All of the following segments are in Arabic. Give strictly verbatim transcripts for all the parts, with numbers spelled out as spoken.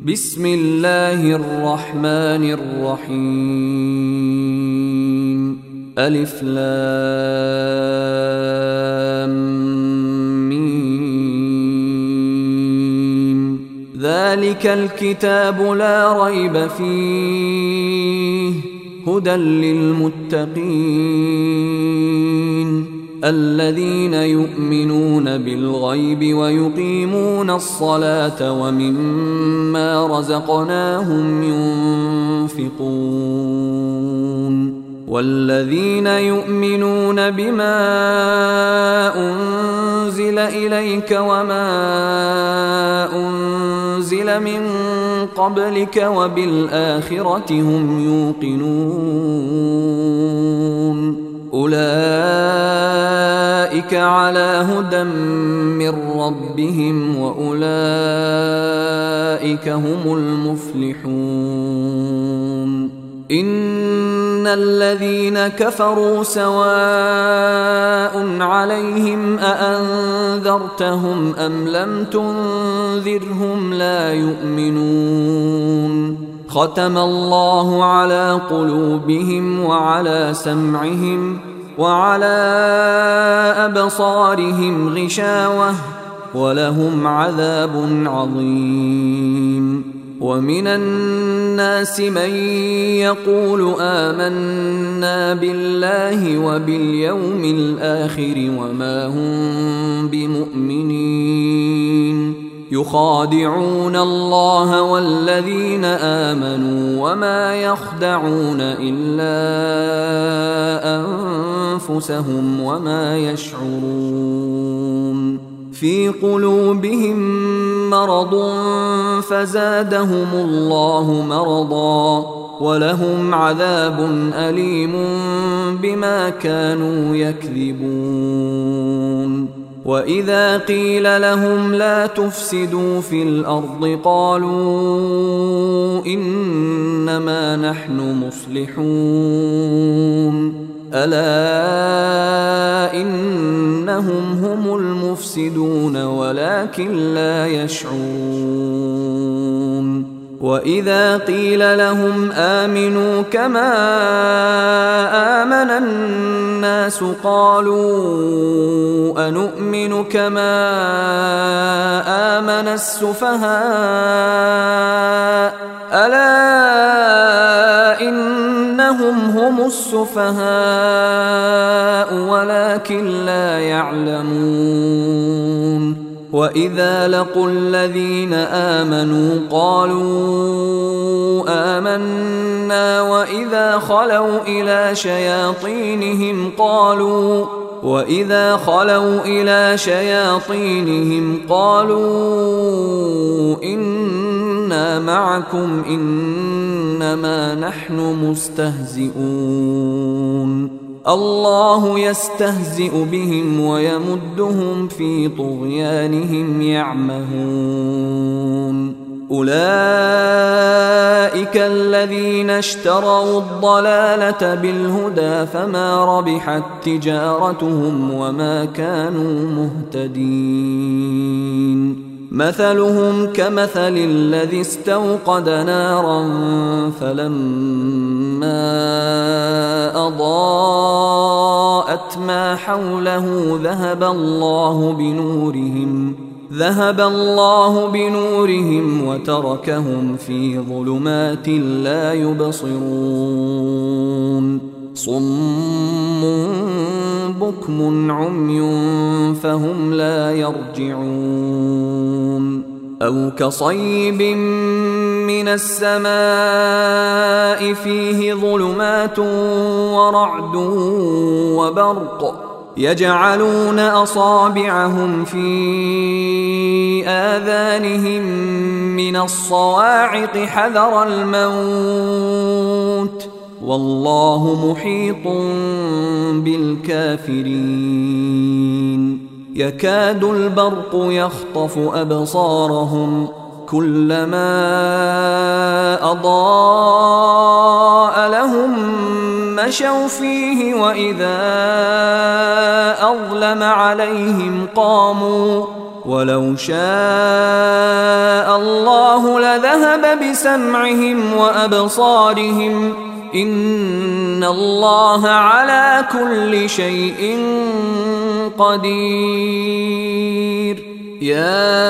بسم الله الرحمن الرحيم ألف لام ميم ذلك الكتاب لا ريب فيه هدى للمتقين الذين يؤمنون بالغيب ويقيمون الصلاة ومما رزقناهم ينفقون والذين يؤمنون بما أنزل إليك وما أنزل من قبلك وبالآخرة هم يوقنون أولئك على هدى من ربهم وأولئك هم المفلحون إن الذين كفروا سواء عليهم أأنذرتهم أم لم تنذرهم لا يؤمنون ختم الله على قلوبهم وعلى سمعهم وعلى أبصارهم غشاوة ولهم عذاب عظيم ومن الناس من يقول آمنا بالله وباليوم الآخر وما هم بمؤمنين يخادعون الله والذين آمنوا وما يخدعون إلا أنفسهم وما يشعرون في قلوبهم مرض فزادهم الله مرضا ولهم عذاب أليم بما كانوا يكذبون وإذا قيل لهم لا تفسدوا في الأرض قالوا إنما نحن مصلحون ألا إنهم هم المفسدون ولكن لا يشعرون وإذا قيل لهم آمنوا كما آمن الناس قالوا أنؤمن كما آمن السفهاء ألا إنهم هم السفهاء ولكن لا يعلمون وإذا لقوا الذين آمنوا قالوا آمنا وإذا خلوا إلى شياطينهم قالوا وإذا خلوا إلى شياطينهم قالوا إنا معكم إنما نحن مستهزئون الله يستهزئ بهم ويمدهم في طغيانهم يعمهون أولئك الذين اشتروا الضلالة بالهدى فما ربحت تجارتهم وما كانوا مهتدين مثلهم كمثل الذي استوقد نارا فلما أضاءت ما حوله ذهب الله بنورهم ذهب الله بنورهم وتركهم في ظلمات لا يبصرون صم بكم عمي فهم لا يرجعون أو كصيب من السماء فيه ظلمات ورعد وبرق يجعلون أصابعهم في آذانهم من الصواعق حذر الموت والله محيط بالكافرين يكاد البرق يخطف أبصارهم كلما أضاء لهم مشوا فيه وإذا أظلم عليهم قاموا ولو شاء الله ذهب بسمعهم وأبصارهم إن الله على كل شيء قدير. يا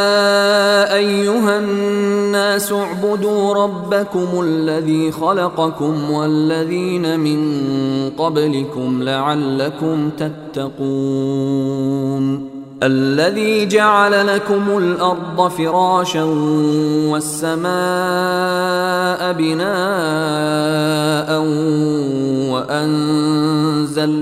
أيها الناس اعبدوا ربكم الذي خلقكم والذين من قبلكم لعلكم تتقون. الذي جعل لكم الأرض فراشا والسماء بناء وأنزل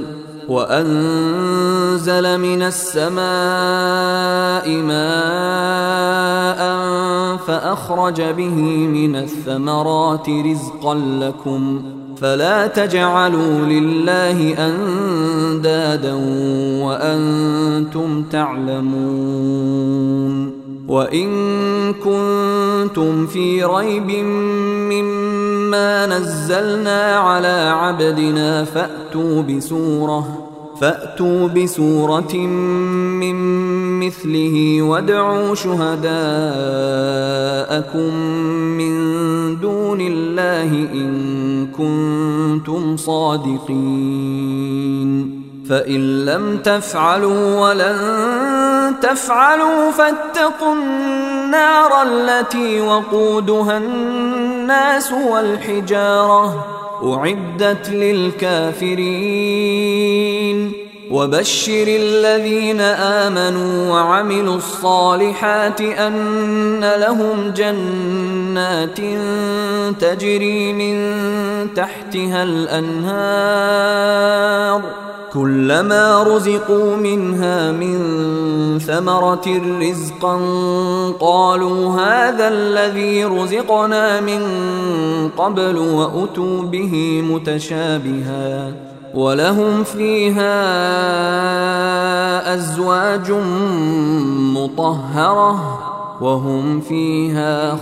وأنزل من السماء ماء فأخرج به من الثمرات رزقا لكم فلا تجعلوا لله أندادا وأنتم تعلمون. وإن كنتم في ريب مما نزلنا على عبدنا فأتوا بسورة فأتوا بسورة من مثله وادعوا شهداءكم من دون الله إن كنتم صادقين. فإن لم تفعلوا ولن تفعلوا فاتقوا النار التي وقودها الناس والحجارة أعدت للكافرين. وبشر الذين آمنوا وعملوا الصالحات أن لهم جنات تجري من تحتها الأنهار كلما رزقوا منها من ثمرة رزقا قالوا هذا الذي رزقنا من قبل وأتوا به متشابها ولهم فيها أزواج مطهرة وهم فيها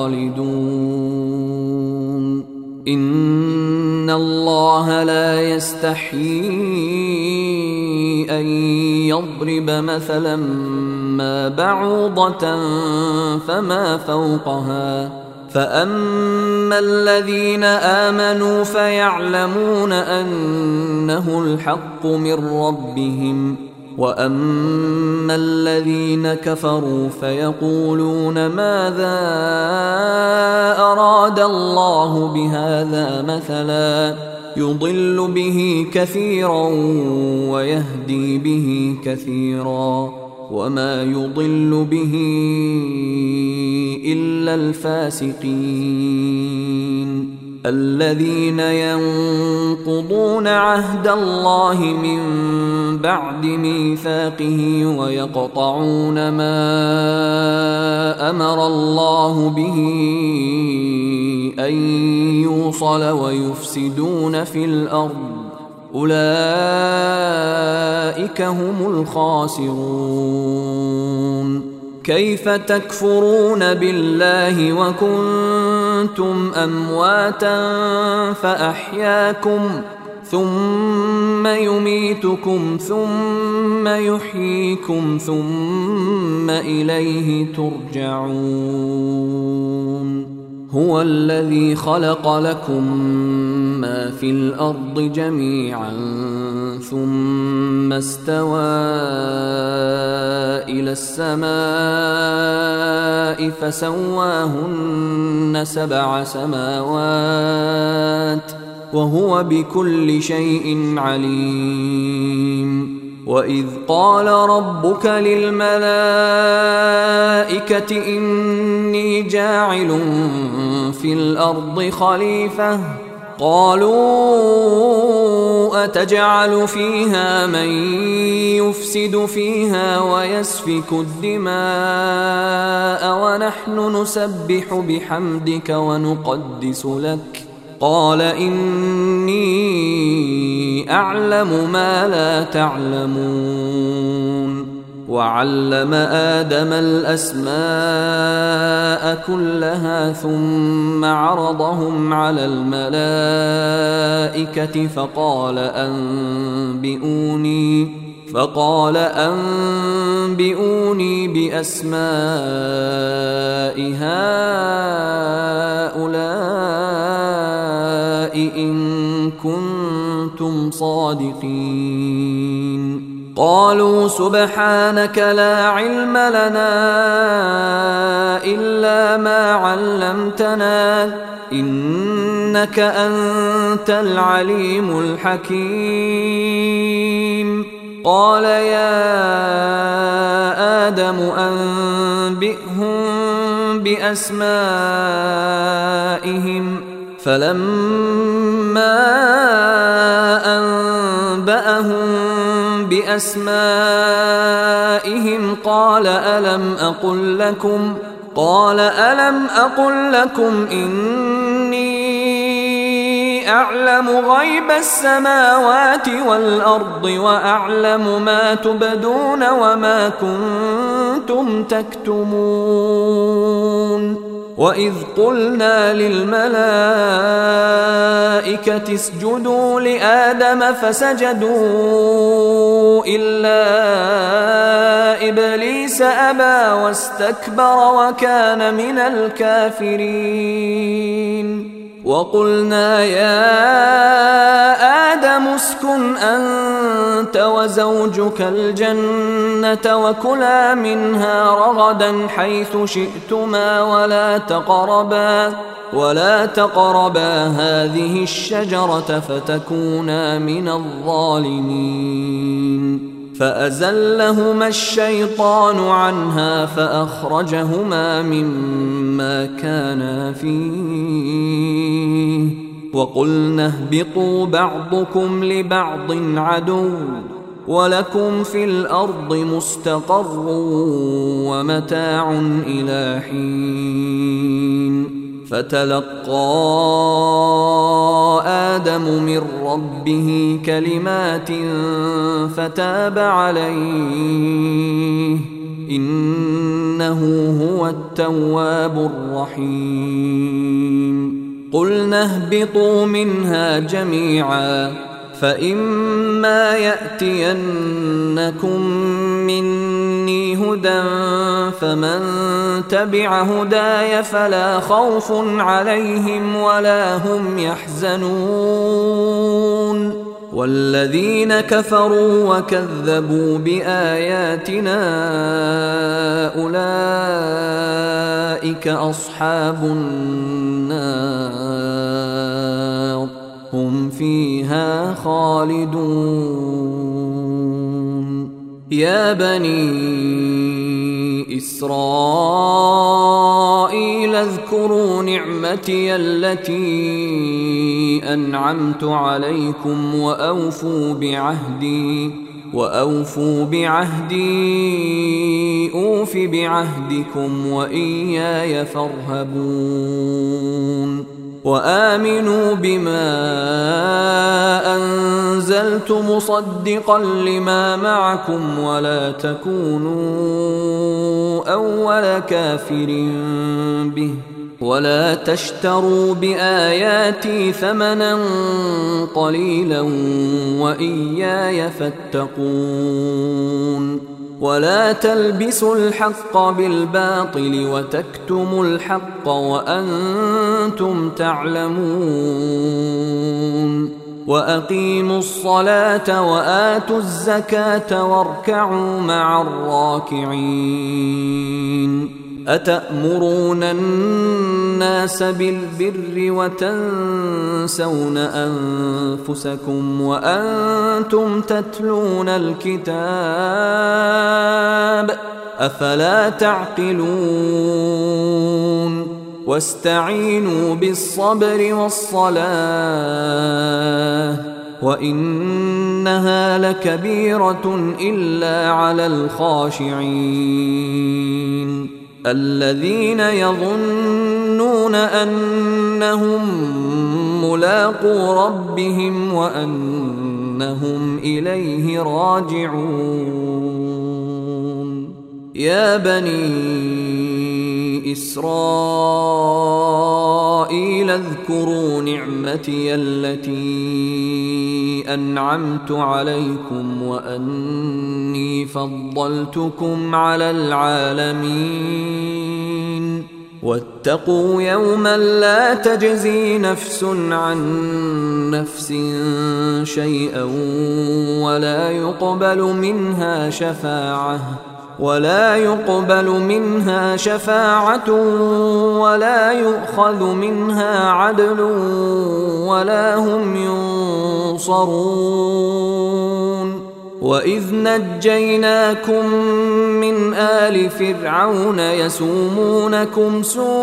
خالدون. إن الله لا يستحيي أن يضرب مثلا ما بعوضة فما فوقها فأما الذين آمنوا فيعلمون أنه الحق من ربهم وأما الذين كفروا فيقولون ماذا أراد الله بهذا مثلا يضل به كثيرا ويهدي به كثيرا وما يضل به إلا الفاسقين الذين ينقضون عهد الله من بعد ميثاقه ويقطعون ما أمر الله به أن يوصل ويفسدون في الأرض أولئك هم الخاسرون. كيف تكفرون بالله وكنتم أمواتا فأحياكم ثم يميتكم ثم يحييكم ثم إليه ترجعون. هو الذي خلق لكم ما في الأرض جميعا ثم استوى إلى السماء فسواهن سبع سماوات وهو بكل شيء عليم. وإذ قال ربك للملائكة إني جاعل في الأرض خليفة قالوا أتجعل فيها من يفسد فيها ويسفك الدماء ونحن نسبح بحمدك ونقدس لك قال إني أعلم ما لا تعلمون. وعلم آدم الأسماء كلها ثم عرضهم على الملائكة فقال أنبئوني فقال أنبئوني بأسماء هؤلاء إن كنتم صادقين. قالوا سبحانك لا علم لنا إلا ما علمتنا إنك أنت العليم الحكيم. قال يا آدم أنبئهم بأسمائهم فلما أنبأهم بأسمائهم قال ألم أقل لكم قال ألم أقل لكم إني أعلم غيب السماوات والأرض وأعلم ما تبدون وما كنتم تكتمون. وإذ قلنا للملائكة اسجدوا لآدم فسجدوا إلا إبليس أبى واستكبر وكان من الكافرين. وقلنا يا آدم اسكن أنت وزوجك الجنة وكلا منها رغدا حيث شئتما ولا تقربا ولا تقربا هذه الشجرة فتكونا من الظالمين. فأزلهما الشيطان عنها فأخرجهما مما كانا فيه وقلنا اهبطوا بعضكم لبعض عدو ولكم في الأرض مستقر ومتاع إلى حين. فتلقى آدم من ربه كلمات فتاب عليه إنه هو التواب الرحيم. قلنا اهبطوا منها جميعا فإما يأتينكم مني هدى فمن تبع هداي فلا خوف عليهم ولا هم يحزنون. والذين كفروا وكذبوا بآياتنا أولئك أصحاب النار هم فيها خالدون. يا بني إسرائيل اذكروا نعمتي التي أنعمت عليكم وأوفوا بعهدي وأوفوا بعهدي أوف بعهدكم وإياي فارهبون. وآمنوا بما أنزلت مصدقا لما معكم ولا تكونوا أول كافر به ولا تشتروا بآياتي ثمنا قليلا وإياي فاتقون. ولا تلبسوا الحق بالباطل وتكتموا الحق وأنتم تعلمون. وأقيموا الصلاة وآتوا الزكاة واركعوا مع الراكعين. أتأمرون الناس بالبر وتنسون أنفسكم وأنتم تتلون الكتاب أفلا تعقلون. واستعينوا بالصبر والصلاة وإنها لكبيرة إلا على الخاشعين الذين يظنون أنهم ملاقو ربهم وأنهم إليه راجعون. يا بني إسرائيل اذكروا نعمتي التي أنعمت عليكم وأني فضلتكم على العالمين واتقوا يوما لا تجزي نفس عن نفس شيئا ولا يقبل منها شفاعة ولا يقبل منها شفاعة ولا يؤخذ منها عدل ولا هم ينصرون وإذ نجيناكم من آل فرعون يسومونكم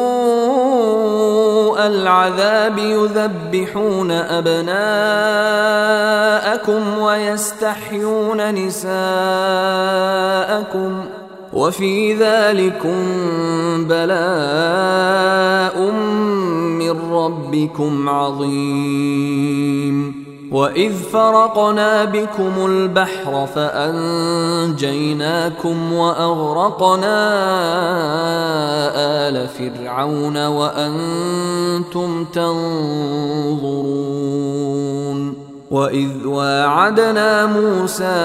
سوء العذاب يذبحون أبناءكم ويستحيون نساءكم وفي ذلكم بلاء من ربكم عظيم وإذ فرقنا بكم البحر فأنجيناكم وأغرقنا آل فرعون وأنتم تنظرون وإذ واعدنا موسى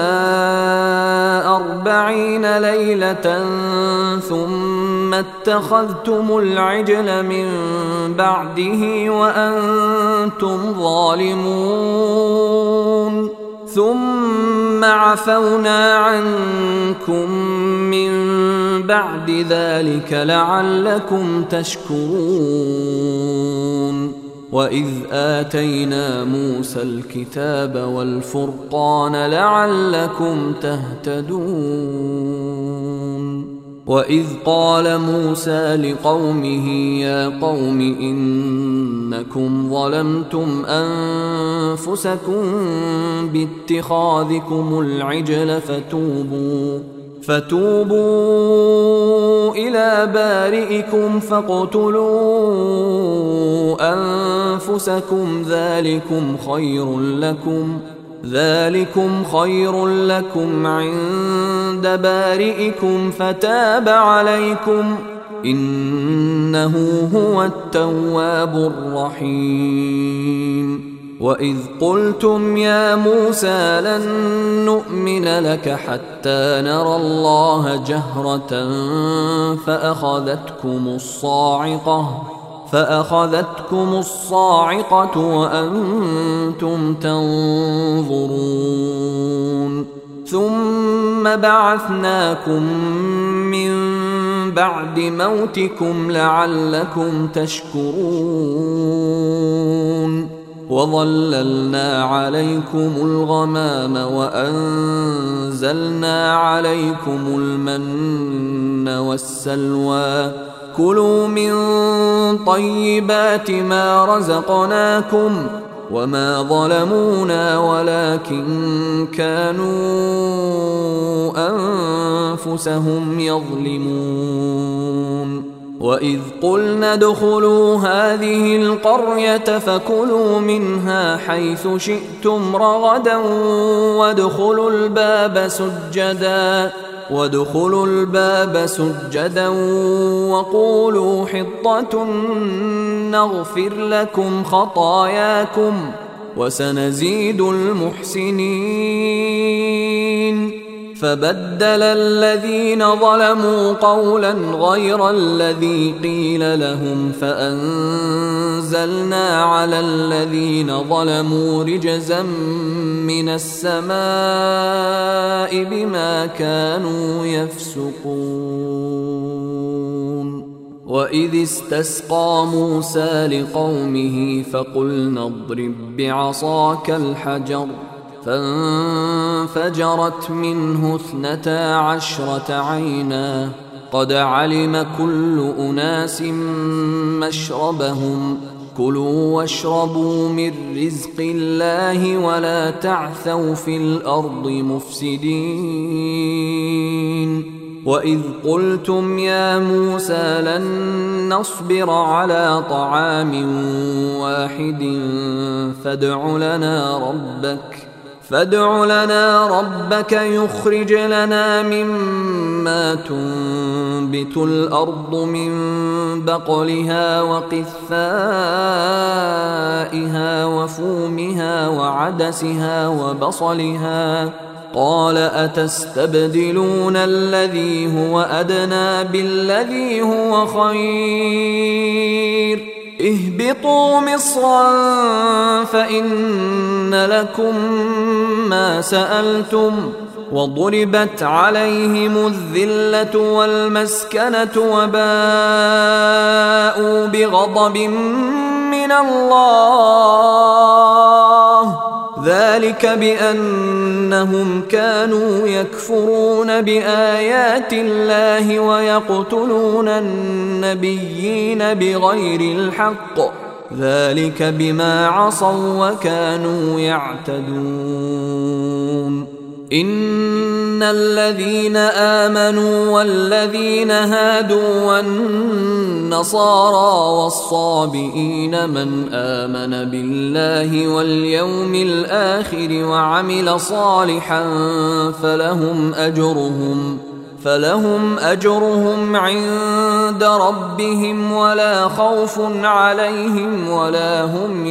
أربعين ليلة ثم اتخذتم العجل من بعده وأنتم ظالمون ثم عفونا عنكم من بعد ذلك لعلكم تشكرون وإذ آتينا موسى الكتاب والفرقان لعلكم تهتدون وإذ قال موسى لقومه يا قوم إنكم ظلمتم أنفسكم باتخاذكم العجل فتوبوا فتوبوا إلى بارئكم فاقتلوا أنفسكم ذلكم خير لكم ذلكم خير لكم عند بارئكم فتاب عليكم إنه هو التواب الرحيم وإذ قلتم يا موسى لن نؤمن لك حتى نرى الله جهرة فأخذتكم الصاعقة فأخذتكم الصاعقة وأنتم تنظرون ثم بعثناكم من بعد موتكم لعلكم تشكرون وظللنا عليكم الغمام وأنزلنا عليكم المن والسلوى كلوا من طيبات ما رزقناكم وما ظلمونا ولكن كانوا أنفسهم يظلمون وإذ قلنا ادخلوا هذه القرية فكلوا منها حيث شئتم رغدا وادخلوا الباب سجدا وادخلوا الباب سجدا وقولوا حطة نغفر لكم خطاياكم وسنزيد المحسنين فبدل الذين ظلموا قولا غير الذي قيل لهم فأنزلنا على الذين ظلموا رجزا من السماء بما كانوا يفسقون وإذ استسقى موسى لقومه فقلنا اضرب بعصاك الحجر فانفجرت منه اثنتا عشرة عينا قد علم كل أناس مشربهم كلوا واشربوا من رزق الله ولا تعثوا في الأرض مفسدين وإذ قلتم يا موسى لن نصبر على طعام واحد فادع لنا ربك فادع لنا ربك يخرج لنا مما تنبت الأرض من بقلها وقثائها وفومها وعدسها وبصلها قال أتستبدلون الذي هو أدنى بالذي هو خير اهبطوا مصرا فإن لكم ما سألتم وضربت عليهم الذلة والمسكنة وباءوا بغضب من الله ذلك بأنهم كانوا يكفرون بآيات الله ويقتلون النبيين بغير الحق ذلك بما عصوا وكانوا يعتدون إن الذين آمنوا والذين هادوا والنصارى والصابئين من آمن بالله واليوم الآخر وعمل صالحا فلهم أجرهم فلهم أجرهم عند ربهم ولا خوف عليهم ولا هم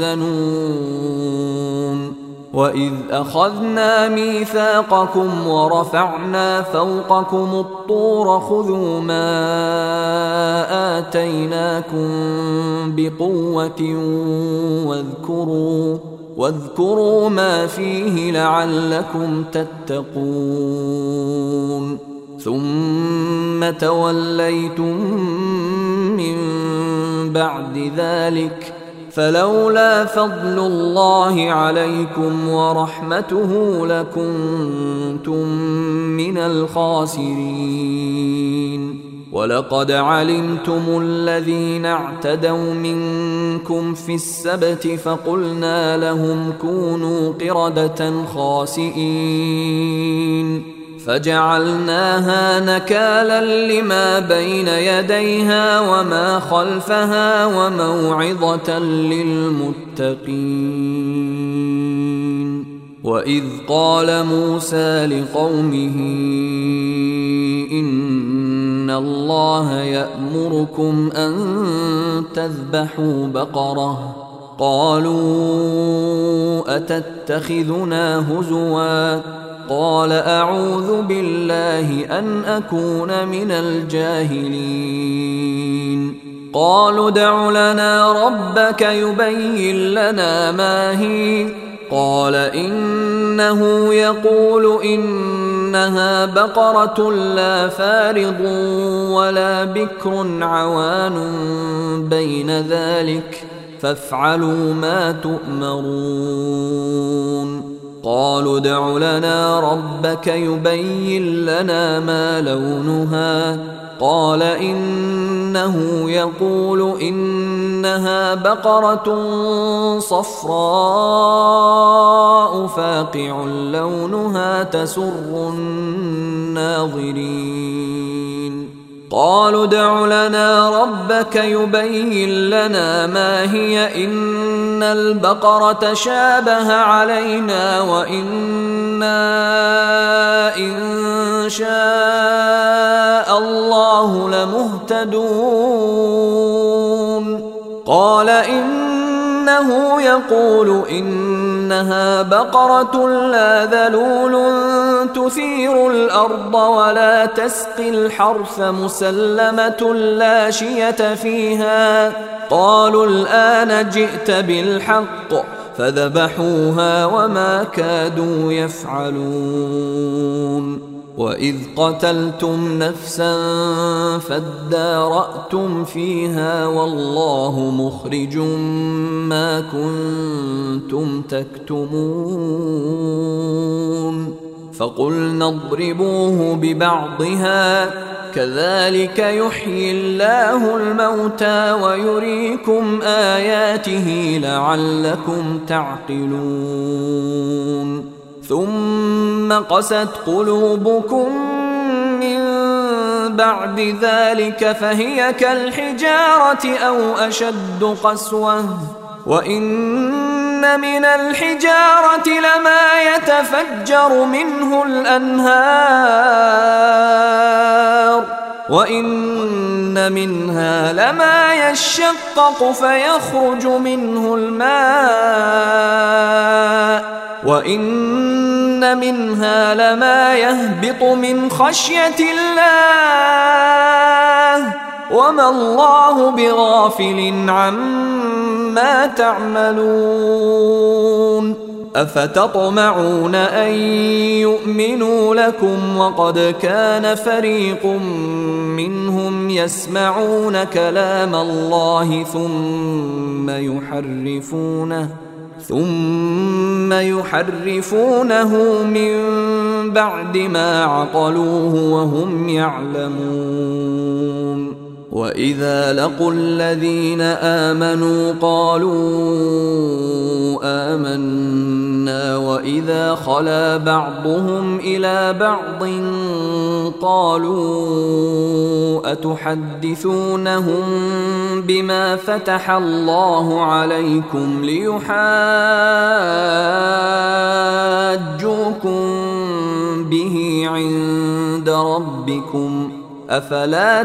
يحزنون وإذ أخذنا ميثاقكم ورفعنا فوقكم الطور خذوا ما آتيناكم بقوة واذكروا واذكروا ما فيه لعلكم تتقون ثم توليتم من بعد ذلك فلولا فضل الله عليكم ورحمته لكنتم من الخاسرين ولقد علمتم الذين اعتدوا منكم في السبت فقلنا لهم كونوا قردة خاسئين فجعلناها نكالا لما بين يديها وما خلفها وموعظة للمتقين وإذ قال موسى لقومه إن الله يأمركم أن تذبحوا بقرة قالوا أتتخذنا هزوا قال أعوذ بالله أن أكون من الجاهلين قالوا ادع لنا ربك يبين لنا ما هي قال إنه يقول إنها بقرة لا فارض ولا بكر عوان بين ذلك فافعلوا ما تؤمرون قالوا ادع لنا ربك يبين لنا ما لونها قال إنه يقول إنها بقرة صفراء فاقع لونها تسر الناظرين قالوا ادع لنا ربك يبين لنا ما هي إن البقرة شابه علينا وإنا إن شاء الله لمهتدون قال إنه يقول إنها بقرة لا ذلول تثير الأرض ولا تسقي الحرث مسلمة لا شية فيها قالوا الآن جئت بالحق فذبحوها وما كادوا يفعلون وإذ قتلتم نفسا فادارأتم فيها والله مخرج ما كنتم تكتمون فقلنا اضربوه ببعضها كذلك يحيي الله الموتى ويريكم آياته لعلكم تعقلون ثم قست قلوبكم من بعد ذلك فهي كالحجارة أو أشد قسوة وإن من الحجارة لما يتفجر منه الأنهار وإن منها لما يشقق فيخرج منه الماء وإن منها لما يهبط من خشية الله وما الله بغافل عما تعملون أفتطمعون أن يؤمنوا لكم وقد كان فريق منهم يسمعون كلام الله ثم يحرفونه ثم يحرفونه من بعد ما عقلوه وهم يعلمون وإذا لقوا الذين آمنوا قالوا آمنا وإذا خلا بعضهم إلى بعض قالوا أتحدثونهم بما فتح الله عليكم ليحاجوكم به عند ربكم أفلا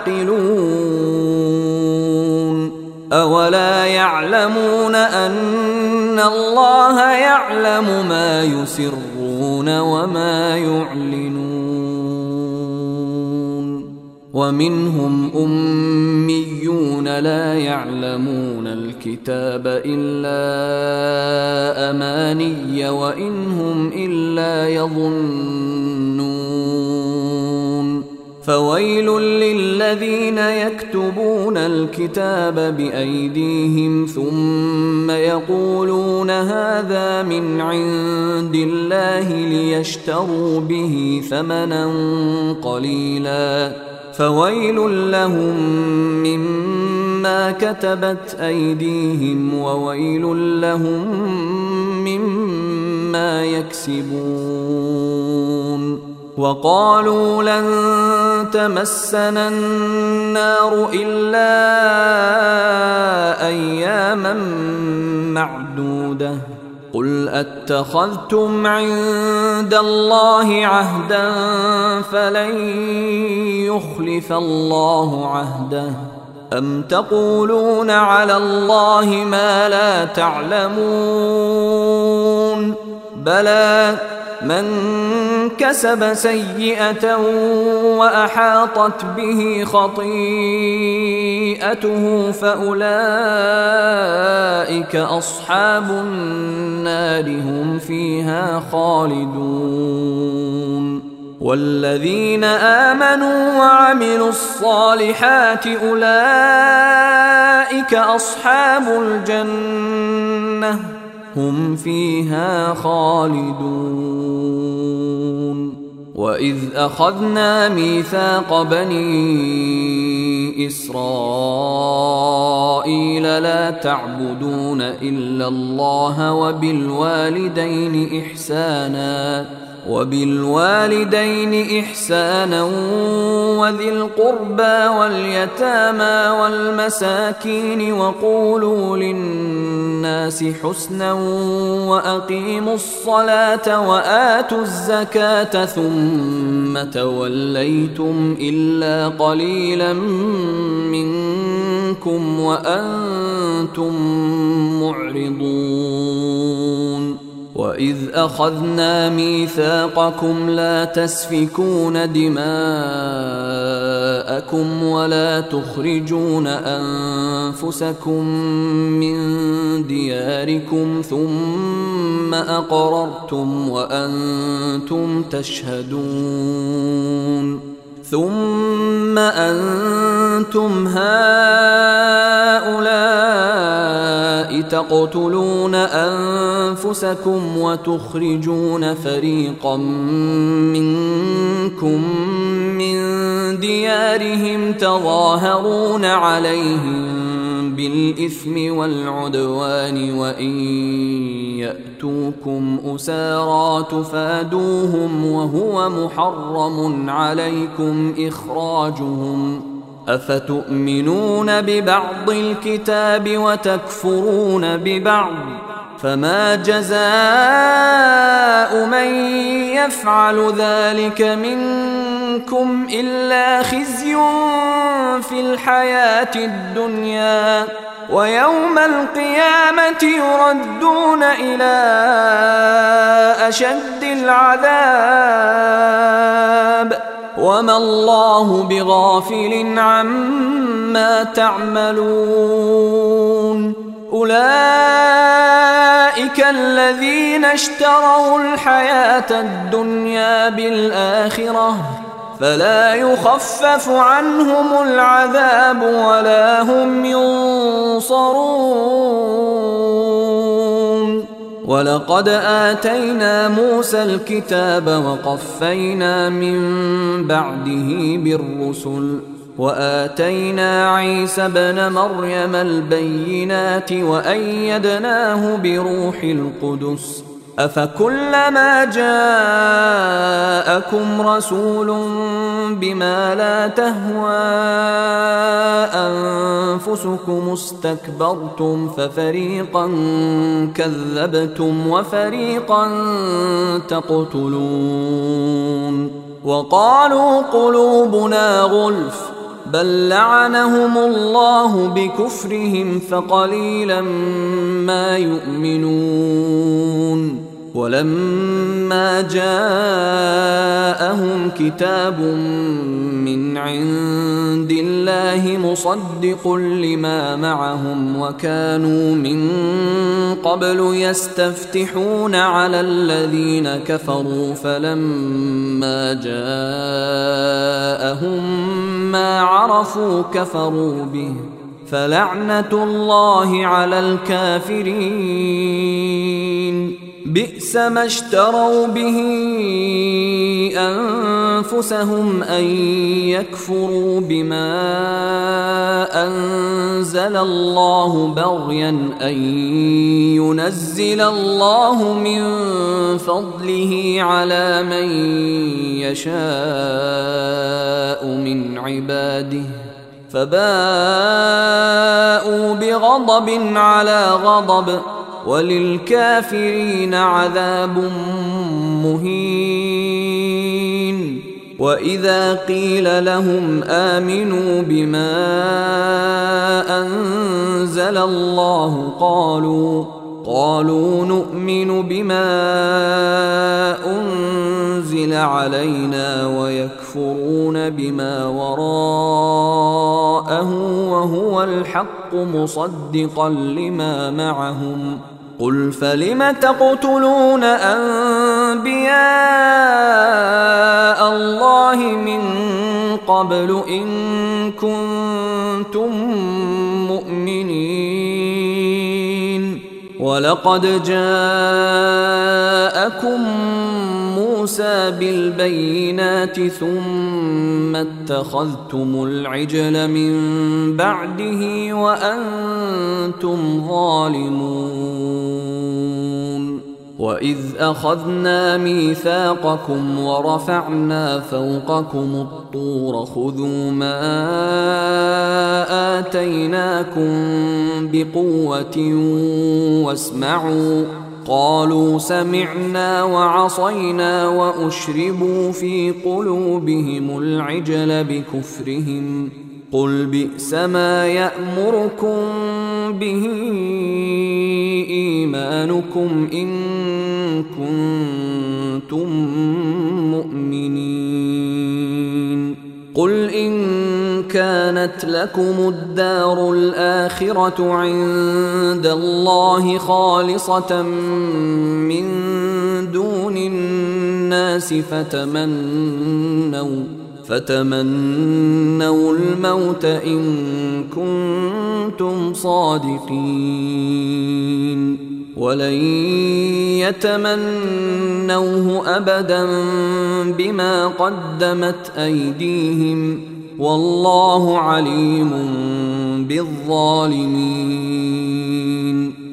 تعقلون أولا يعلمون أن الله يعلم ما يسرون وما يعلنون ومنهم أميون لا يعلمون الكتاب إلا أماني وإن هم إلا يظنون فويل للذين يكتبون الكتاب بأيديهم ثم يقولون هذا من عند الله ليشتروا به ثمنا قليلا فويل لهم مما كتبت أيديهم وويل لهم مما يكسبون وقالوا لن تمسنا النار إلا أياما معدودة قل أتخذتم عند الله عهدا فلن يخلف الله عهده أم تقولون على الله ما لا تعلمون بلى من كسب سيئة وأحاطت به خطيئته فأولئك أصحاب النار هم فيها خالدون والذين آمنوا وعملوا الصالحات أولئك أصحاب الجنة هم فيها خالدون وإذ أخذنا ميثاق بني إسرائيل لا تعبدون إلا الله وبالوالدين إحسانا وبالوالدين إحسانا وذي القربى واليتامى والمساكين وقولوا للناس حسنا وأقيموا الصلاة وآتوا الزكاة ثم توليتم إلا قليلا منكم وأنتم معرضون وإذ أخذنا ميثاقكم لا تسفكون دماءكم ولا تخرجون أنفسكم من دياركم ثم أقررتم وأنتم تشهدون ثم أنتم هؤلاء تقتلون أنفسكم وتخرجون فريقا منكم من ديارهم تظاهرون عليهم بالإثم والعدوان وإن يأتوكم أسارى تفادوهم وهو محرم عليكم إخراجهم أفتؤمنون ببعض الكتاب وتكفرون ببعض فما جزاء من يفعل ذلك منكم إلا خزي في الحياة الدنيا ويوم القيامة يردون إلى أشد العذاب وما الله بغافل عما تعملون أولئك الذين اشتروا الحياة الدنيا بالآخرة فلا يخفف عنهم العذاب ولا هم ينصرون ولقد آتينا موسى الكتاب وقفينا من بعده بالرسل وآتينا عيسى ابن مريم البينات وأيدناه بروح القدس أفكلما جاءكم رسول بما لا تهوى أنفسكم استكبرتم ففريقا كذبتم وفريقا تقتلون وقالوا قلوبنا غلف بل لعنهم الله بكفرهم فقليلا ما يؤمنون ولما جاءهم كتاب من عند الله مصدق لما معهم وكانوا من قبل يستفتحون على الذين كفروا فلما جاءهم ما عرفوا كفروا به فلعنة الله على الكافرين بئس ما اشتروا به أنفسهم أن يكفروا بما أنزل الله بغيا أن ينزل الله من فضله على من يشاء من عباده فباءوا بغضب على غضب وللكافرين عذاب مهين وإذا قيل لهم آمنوا بما أنزل الله قالوا قالوا نؤمن بما أنزل علينا ويكفرون بما وراءه وهو الحق مصدقا لما معهم قل فلم تقتلون أنبياء الله من قبل إن كنتم مؤمنين ولقد جاءكم موسى بالبينات ثم اتخذتم العجل من بعده وأنتم ظالمون وإذ أخذنا ميثاقكم ورفعنا فوقكم الطور خذوا ما آتيناكم بقوة واسمعوا قالوا سمعنا وعصينا وأشربوا في قلوبهم العجل بكفرهم قل بئس ما يأمركم به إيمانكم إن كنتم مؤمنين قل إن كانت لكم الدار الآخرة عند الله خالصة من دون الناس فتمنوا فتمنوا الموت إن كنتم صادقين ولن يتمنوه أبدا بما قدمت أيديهم والله عليم بالظالمين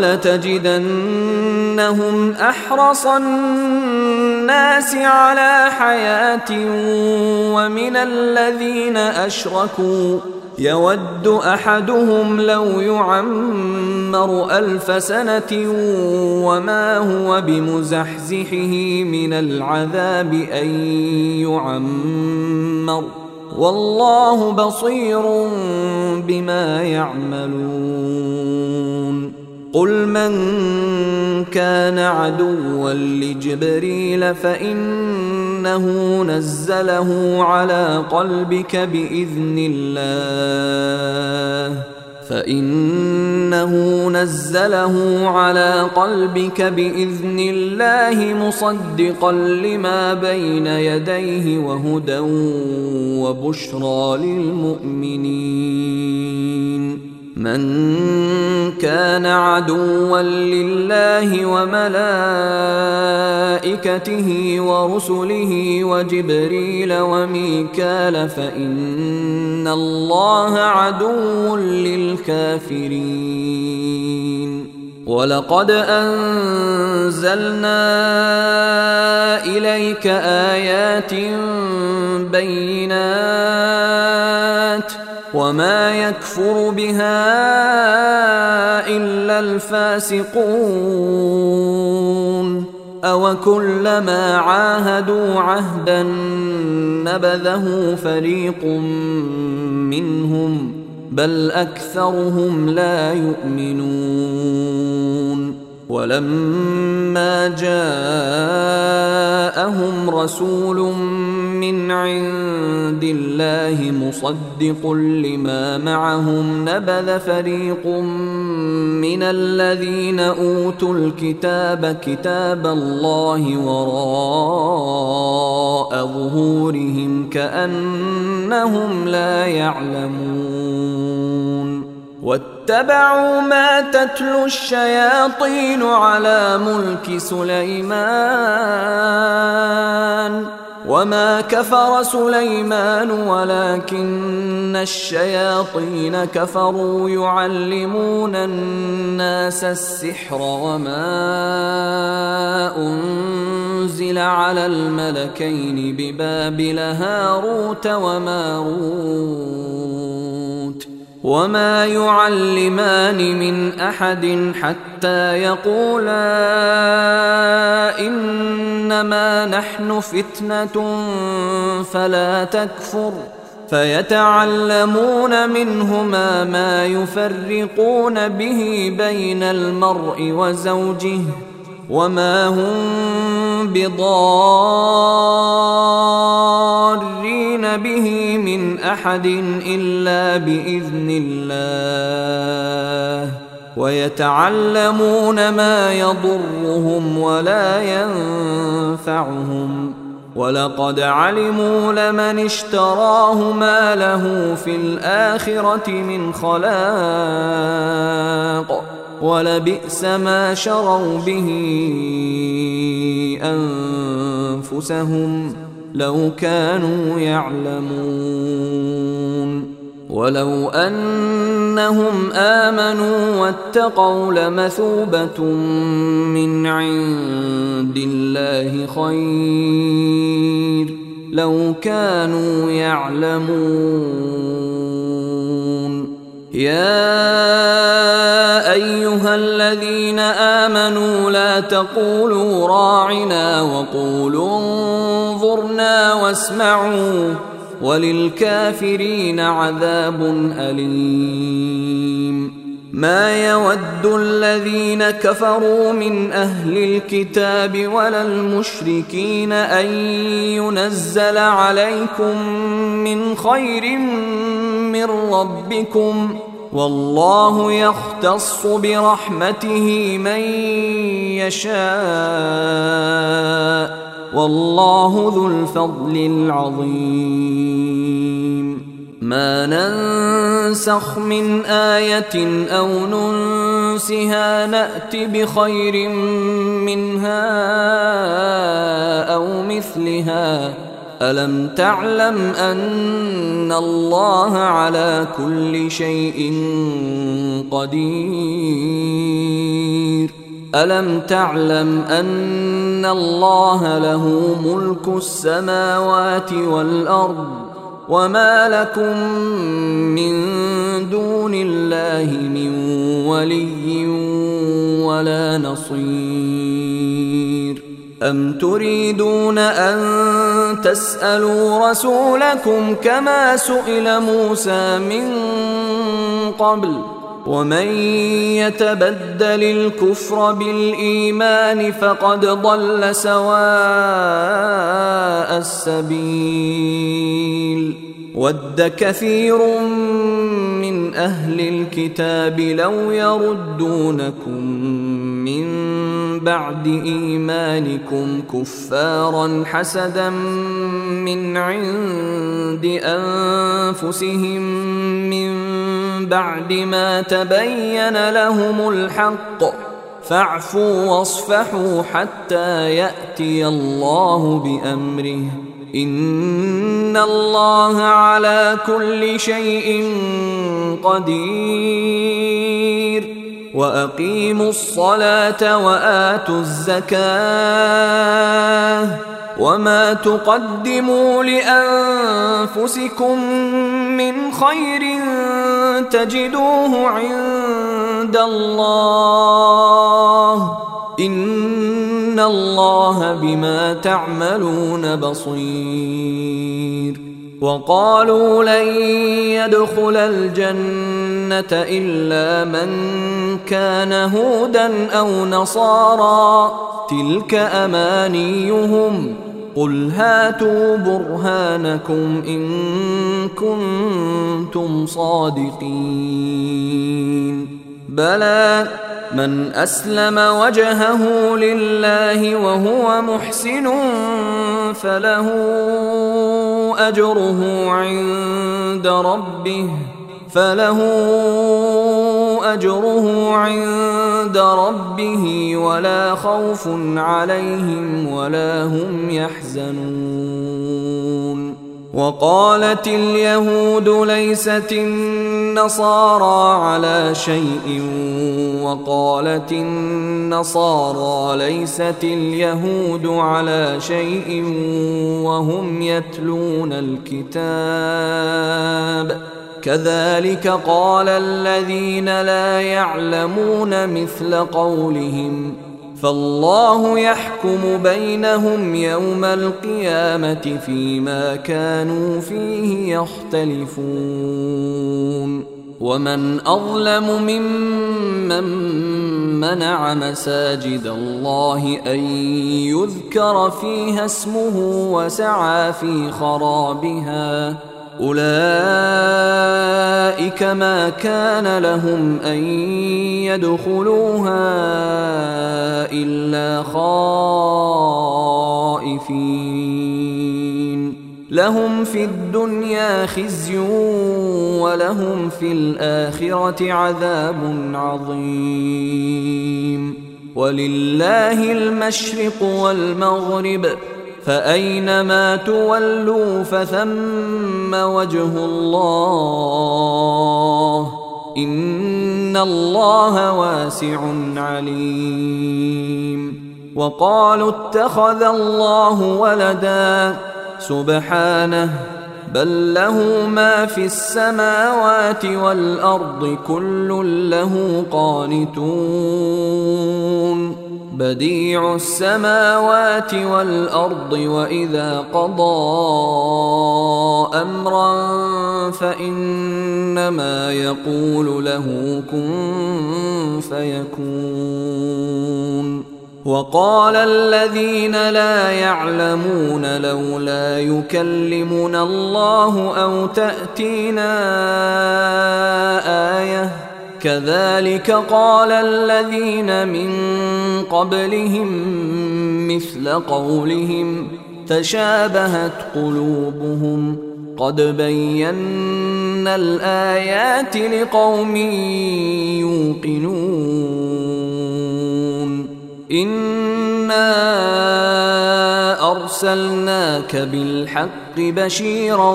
ولتجدنهم أحرص الناس على حياة ومن الذين أشركوا يود أحدهم لو يعمر ألف سنة وما هو بمزحزحه من العذاب أن يعمر والله بصير بما يعملون قل من كان عدوا لجبريل فإنه نزله على قلبك بإذن الله فإنه نزله على قلبك بإذن الله مصدقا لما بين يديه وهدى وبشرى للمؤمنين من كان عدوا لله وملائكته ورسله وجبريل وميكال فإن الله عدو للكافرين ولقد أنزلنا إليك آيات بينات وما يكفر بها إلا الفاسقون أوكلما عاهدوا عهدا نبذه فريق منهم بل أكثرهم لا يؤمنون ولما جاءهم رسول من عند الله مصدق لما معهم نبذ فريق من الذين أوتوا الكتاب كتاب الله وراء ظهورهم كأنهم لا يعلمون واتبعوا ما تتلو الشياطين على ملك سليمان وما كفر سليمان ولكن الشياطين كفروا يعلمون الناس السحر وما أنزل على الملكين ببابل هاروت وماروت وما يعلمان من أحد حتى يقولا إنما نحن فتنة فلا تكفر فيتعلمون منهما ما يفرقون به بين المرء وزوجه وما هم بضارين به من أحد إلا بإذن الله ويتعلمون ما يضرهم ولا ينفعهم ولقد علموا لمن اشتراه ما له في الآخرة من خلاق ولبئس ما شروا به أنفسهم لو كانوا يعلمون ولو أنهم آمنوا واتقوا لمثوبة من عند الله خير لو كانوا يعلمون يا أيها الذين آمنوا لا تقولوا راعنا وقولوا انظرنا واسمعوا وللكافرين عذاب أليم ما يود الذين كفروا من أهل الكتاب ولا المشركين أن ينزل عليكم من خير من ربكم والله يختص برحمته من يشاء والله ذو الفضل العظيم ما ننسخ من آية أو ننسها نأت بخير منها أو مثلها ألم تعلم أن الله على كل شيء قدير ألم تعلم أن الله له ملك السماوات والأرض وما لكم من دون الله من ولي ولا نصير أم تريدون أن تسألوا رسولكم كما سئل موسى من قبل ومن يتبدل الكفر بالإيمان فقد ضل سواء السبيل ود كثير من أهل الكتاب لو يردونكم من بعد إيمانكم كفارا حسدا من عند أنفسهم من بعد ما تبين لهم الحق فاعفوا واصفحوا حتى يأتي الله بأمره إن الله على كل شيء قدير وأقيموا الصلاة وآتوا الزكاة وما تقدموا لأنفسكم من خير تجدوه عند الله إن الله بما تعملون بصير وقالوا لن يدخل الجنة إلا من كان هودا أو نصارى تلك أمانيهم قل هاتوا برهانكم إن كنتم صادقين بلى من أسلم وجهه لله وهو محسن فله أجره عند ربه فله أجره عند ربه ولا خوف عليهم ولا هم يحزنون وقالت اليهود ليست النصارى على شيء وقالت النصارى ليست اليهود على شيء وهم يتلون الكتاب كذلك قال الذين لا يعلمون مثل قولهم فالله يحكم بينهم يوم القيامة فيما كانوا فيه يختلفون ومن أظلم ممن منع مساجد الله أن يذكر فيها اسمه وسعى في خرابها أولئك ما كان لهم أن يدخلوها إلا خائفين لهم في الدنيا خزي ولهم في الآخرة عذاب عظيم ولله المشرق والمغرب فأينما تولوا فثم وجه الله إن الله واسع عليم وقالوا اتخذ الله ولدا سبحانه بل له ما في السماوات والأرض كل له قانتون بديع السماوات والأرض وإذا قضى أمرا فإنما يقول له كن فيكون وقال الذين لا يعلمون لولا يكلمنا الله أو تأتينا آية كذلك قال الذين من قبلهم مثل قولهم تشابهت قلوبهم قد بينا الآيات لقوم يوقنون إنا أرسلناك بالحق بشيرا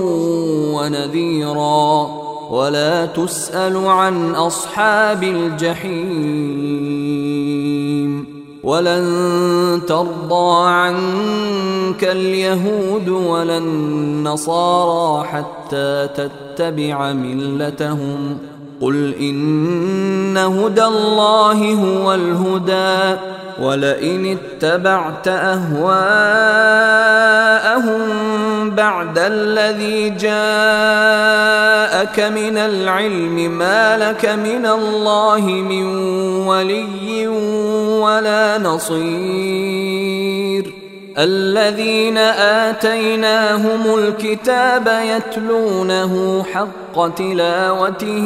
ونذيرا ولا تسأل عن أصحاب الجحيم ولن ترضى عنك اليهود ولا النصارى حتى تتبع ملتهم قل إن هدى الله هو الهدى ولئن اتبعت أهواءهم بعد الذي جاءك من العلم ما لك من الله من ولي ولا نصير الذين آتيناهم الكتاب يتلونه حق تلاوته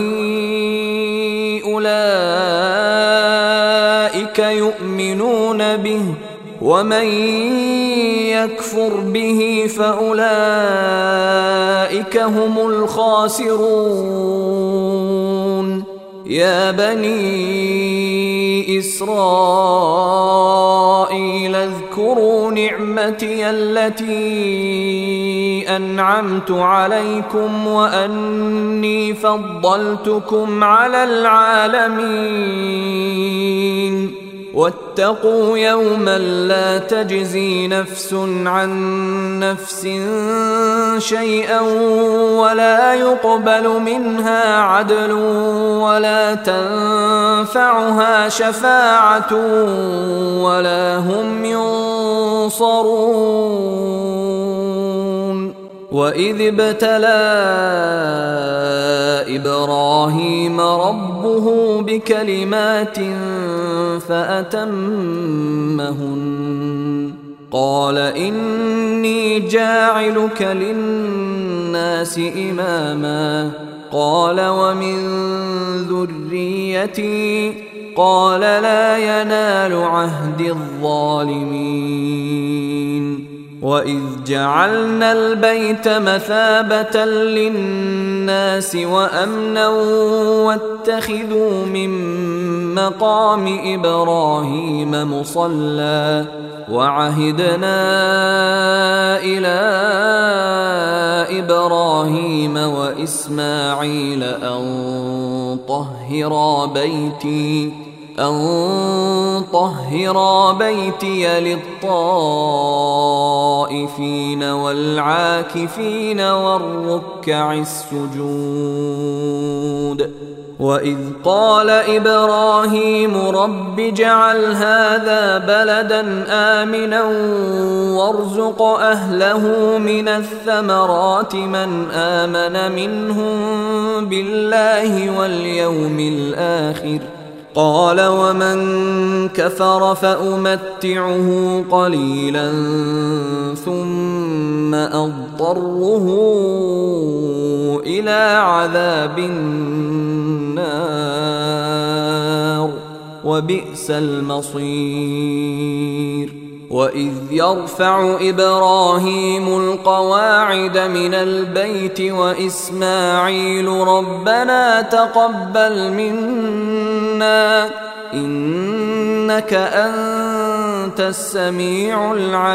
أولئك يؤمنون به ومن يكفر به فأولئك هم الخاسرون يا بني إسرائيل اذكروا نعمتي التي أنعمت عليكم وأني فضلتكم على العالمين واتقوا يوما لا تجزي نفس عن نفس شيئا ولا يقبل منها عدل ولا تنفعها شفاعة ولا هم ينصرون وإذ ابتلى إبراهيم ربه بكلمات فأتمهن قال إني جاعلك للناس إماما قال ومن ذريتي قال لا ينال عهد الظالمين وإذ جعلنا البيت مثابة للناس وأمنا واتخذوا من مقام إبراهيم مصلى وعهدنا إلى إبراهيم وإسماعيل أن طهرا بيتي أن طهرا بيتي للطائفين والعاكفين والركع السجود وإذ قال إبراهيم رب اجعل هذا بلدا آمنا وارزق أهله من الثمرات من آمن منهم بالله واليوم الآخر قال ومن كفر فأمتعه قليلا ثم أضطره إلى عذاب النار وبئس المصير وإذ يرفع إبراهيم القواعد من البيت وإسماعيل ربنا تقبل منا إنك أنت السميع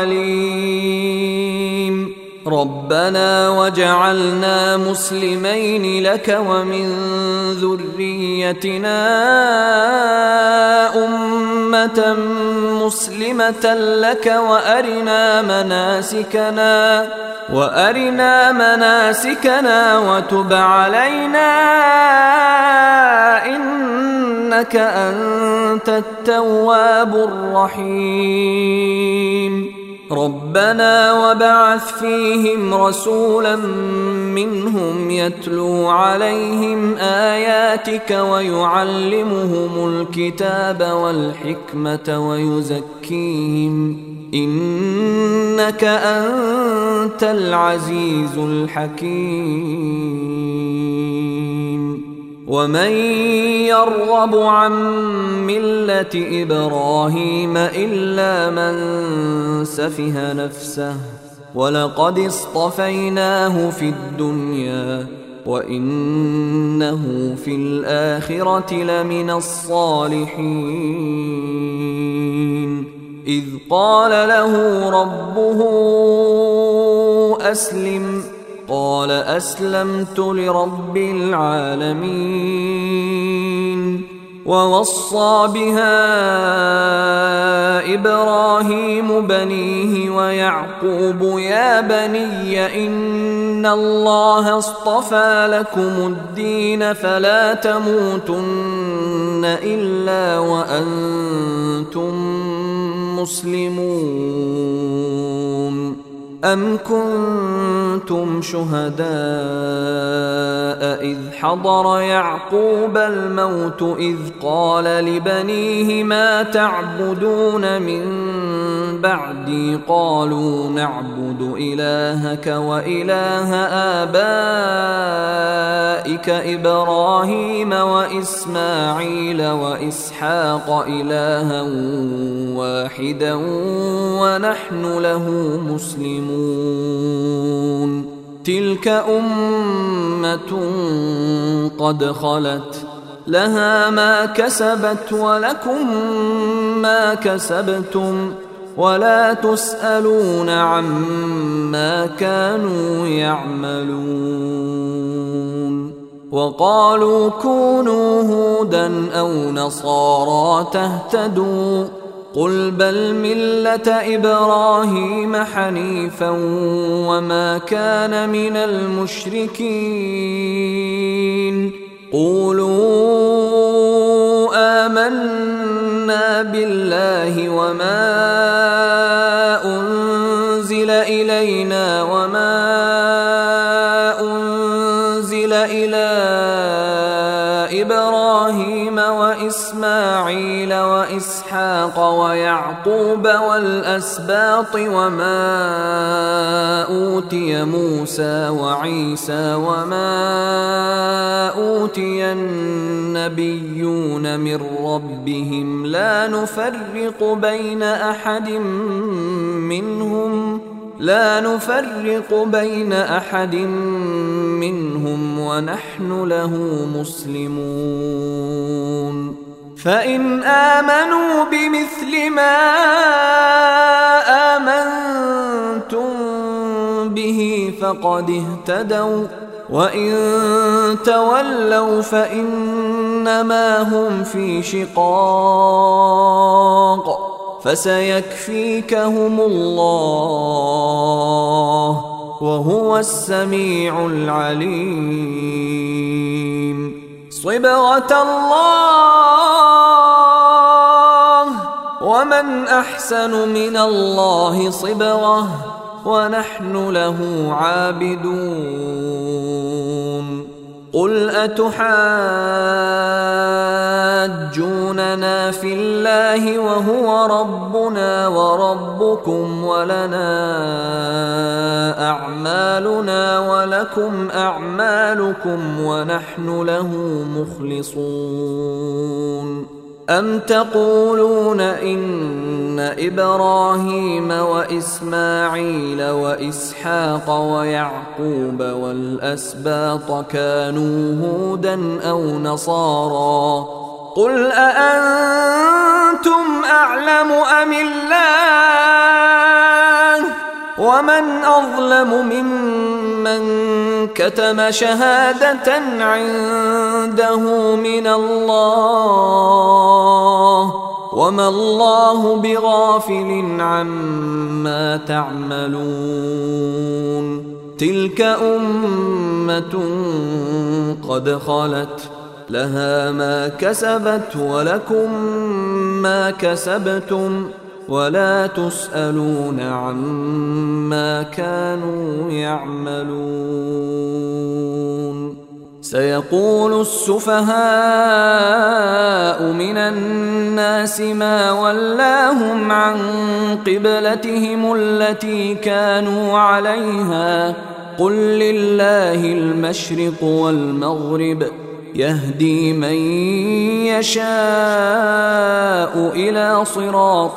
العليم ربنا وجعلنا مسلمين لك ومن ذريتنا أمة مسلمة لك وأرنا مناسكنا وأرنا مناسكنا وتب علينا إنك أنت التواب الرحيم ربنا وبعث فيهم رسولا منهم يتلو عليهم آياتك ويعلمهم الكتاب والحكمة ويزكيهم إنك أنت العزيز الحكيم ومن يرغب عن ملة إبراهيم إلا من سفه نفسه ولقد اصطفيناه في الدنيا وإنه في الآخرة لمن الصالحين إذ قال له ربه أسلم قال أسلمت لرب العالمين ووصى بها إبراهيم بنيه ويعقوب يا بني إن الله اصطفى لكم الدين فلا تموتن إلا وأنتم مسلمون أم كنتم شهداء إذ حضر يعقوب الموت إذ قال لبنيه ما تعبدون من بعدي قالوا نعبد إلهك وإله آبائك إبراهيم وإسماعيل وإسحاق إلها واحدا ونحن له مسلمون تلك أمة قد خلت لها ما كسبت ولكم ما كسبتم ولا تسألون عما كانوا يعملون وقالوا كونوا هودا أو نصارى تهتدوا قل بل ملة إبراهيم حنيفا وما كان من المشركين قولوا آمنا بالله وما أنزل إلينا وما أنزل إلى إبراهيم وإسماعيل وإسحاق ويعقوب والأسباط وما أوتي موسى وعيسى وما أوتي النبيون من ربهم لا نفرق بين أحد منهم لا نفرق بين أحد منهم ونحن له مسلمون فإن آمنوا بمثل ما آمنتم به فقد اهتدوا وإن تولوا فإنما هم في شقاق فسيكفيكهم الله وهو السميع العليم صبغة الله ومن أحسن من الله صبغة ونحن له عابدون قل أتحاجوننا في الله وهو ربنا وربكم ولنا أعمالنا ولكم أعمالكم ونحن له مخلصون أم تقولون إن إبراهيم وإسماعيل وإسحاق ويعقوب والأسباط كانوا هودا أو نصارى قل أأنتم أعلم أم الله ومن أظلم ممن كتم شهادة عنده من الله وما الله بغافل عما تعملون تلك أمة قد خلت لها ما كسبت ولكم ما كسبتم ولا تسألون عما كانوا يعملون سيقول السفهاء من الناس ما ولاهم عن قبلتهم التي كانوا عليها قل لله المشرق والمغرب يهدي من يشاء إلى صراط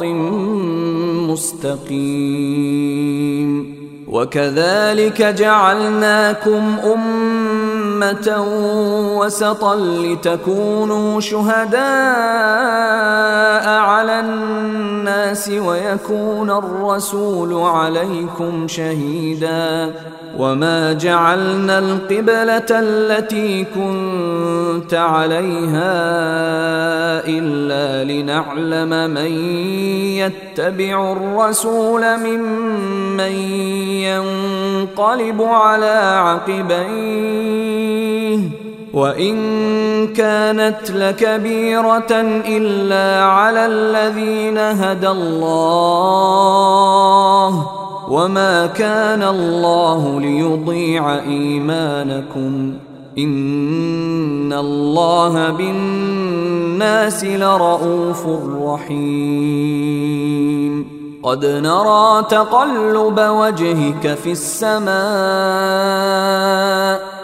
مستقيم وكذلك جعلناكم أمة وسطا لتكونوا شهداء على الناس ويكون الرسول عليكم شهيدا وما جعلنا القبلة التي كنت عليها إلا لنعلم من يتبع الرسول ممن ينقلب على عقبيه وإن كانت لكبيرة إلا على الذين هدى الله وما كان الله ليضيع إيمانكم إن الله بالناس لرءوف رحيم قد نرى تقلب وجهك في السماء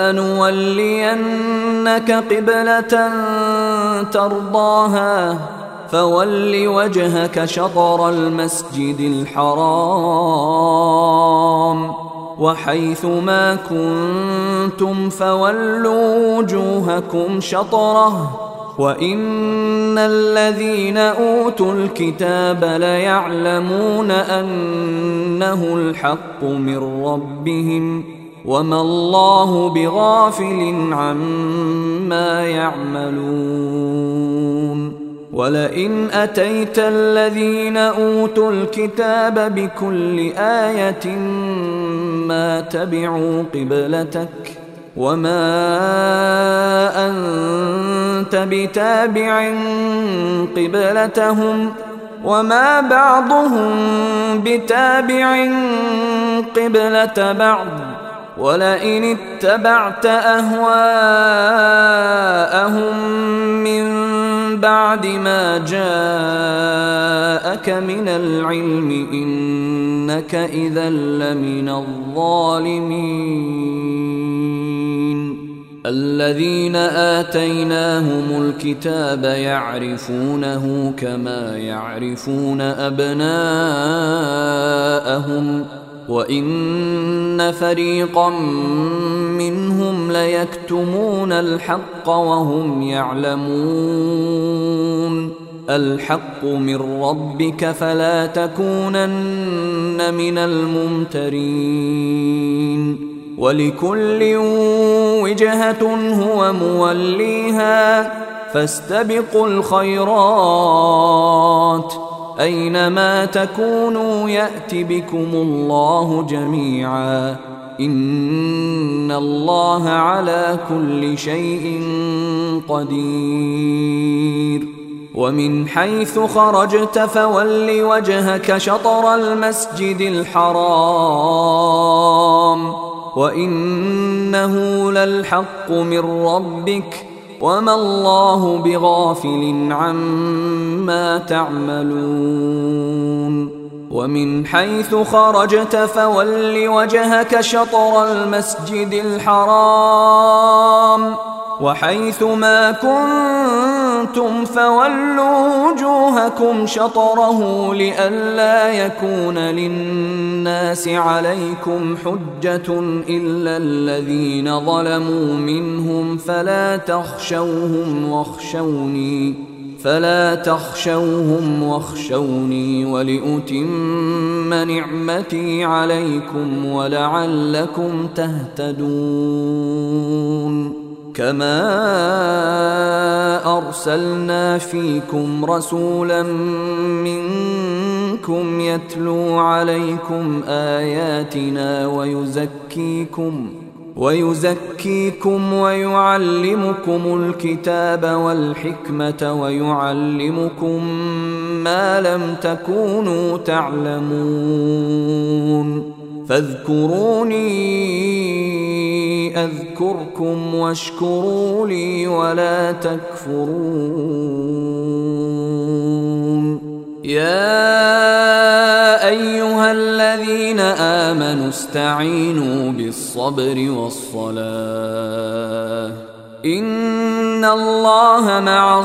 فلنولينك قبلة ترضاها فول وجهك شطر المسجد الحرام وحيث ما كنتم فولوا وجوهكم شطره وإن الذين أوتوا الكتاب ليعلمون أنه الحق من ربهم وما الله بغافل عما يعملون ولئن أتيت الذين أوتوا الكتاب بكل آية ما تبعوا قبلتك وما أنت بتابع قبلتهم وما بعضهم بتابع قبلة بعض ولئن اتبعت أهواءهم من بعد ما جاءك من العلم إنك إذا لمن الظالمين الذين آتيناهم الكتاب يعرفونه كما يعرفون أبناءهم وإن فريقا منهم ليكتمون الحق وهم يعلمون الحق من ربك فلا تكونن من الممترين ولكل وجهة هو موليها فاستبقوا الخيرات أينما تكونوا يأت بكم الله جميعا إن الله على كل شيء قدير ومن حيث خرجت فول وجهك شطر المسجد الحرام وإنه للحق من ربك وما الله بغافل عما تعملون ومن حيث خرجت فول وجهك شطر المسجد الحرام وحيث ما كنتم فولوا وجوهكم شطره لئلا يكون للناس عليكم حجة إلا الذين ظلموا منهم فلا تخشوهم واخشوني فلا تخشوهم واخشوني ولأتم نعمتي عليكم ولعلكم تهتدون كما أرسلنا فيكم رسولا منكم يتلو عليكم آياتنا ويزكيكم ويزكيكم ويعلمكم الكتاب والحكمة ويعلمكم ما لم تكونوا تعلمون فاذكروني أذكركم واشكروا لي ولا تكفرون يا أيها الذين آمنوا استعينوا بالصبر والصلاة إن الله مع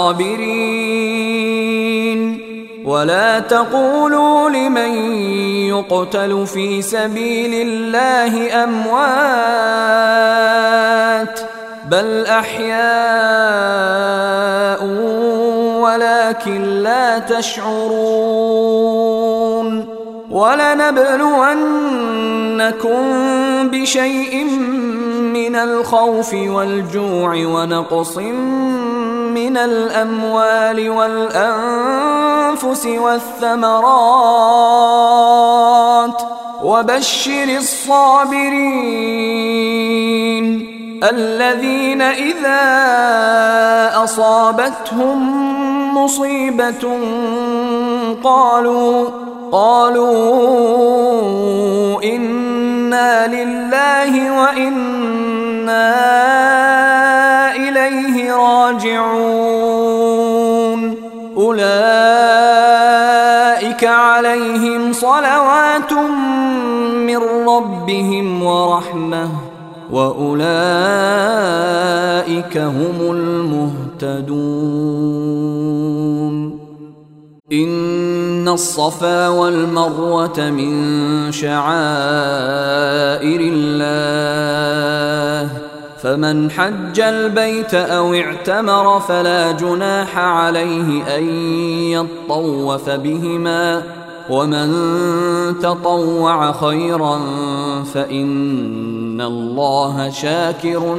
الصابرين ولا تقولوا لمن يقتل في سبيل الله أموات بل أحياء ولكن لا تشعرون ولنبلونكم بشيء من الخوف والجوع ونقص من من الأموال والأنفس والثمرات وبشر الصابرين الذين إذا أصابتهم مصيبة قالوا قالوا إنا لله وإنا إليه راجعون أولئك عليهم صلوات من ربهم ورحمة وأولئك هم المهتدون إن الصفا والمروة من شعائر الله فمن حج البيت أو اعتمر فلا جناح عليه أن يطوف بهما ومن تطوع خيرا فإن الله شاكر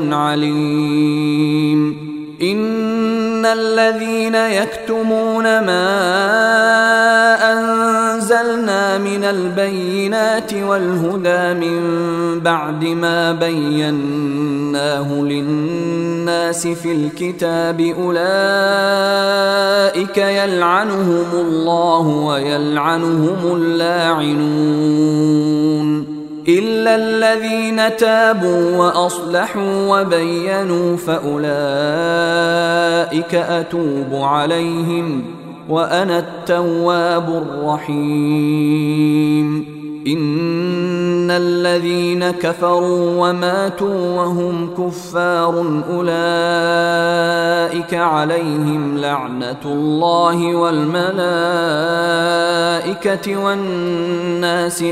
عليم إن الذين يكتمون ما أنزلنا من البينات والهدى من بعد ما بيناه للناس في الكتاب أولئك يلعنهم الله ويلعنهم اللاعنون إلا الذين تابوا وأصلحوا وبينوا فأولئك أتوب عليهم وأنا التواب الرحيم إن الذين كفروا وماتوا وهم كفار أولئك عليهم لعنة الله والملائكة والناس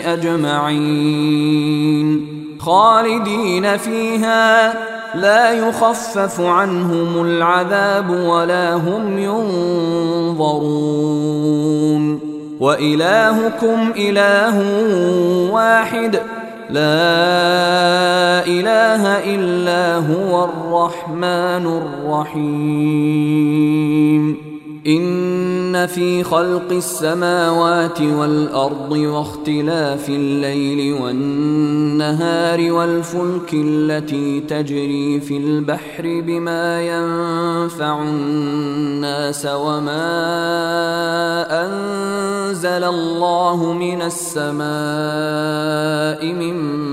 أجمعين خالدين فيها لا يخفف عنهم العذاب ولا هم ينظرون وإلهكم إله واحد لا إله إلا هو الرحمن الرحيم إن في خلق السماوات والأرض واختلاف الليل والنهار والفلك التي تجري في البحر بما ينفع الناس وما أنزل الله من السماء من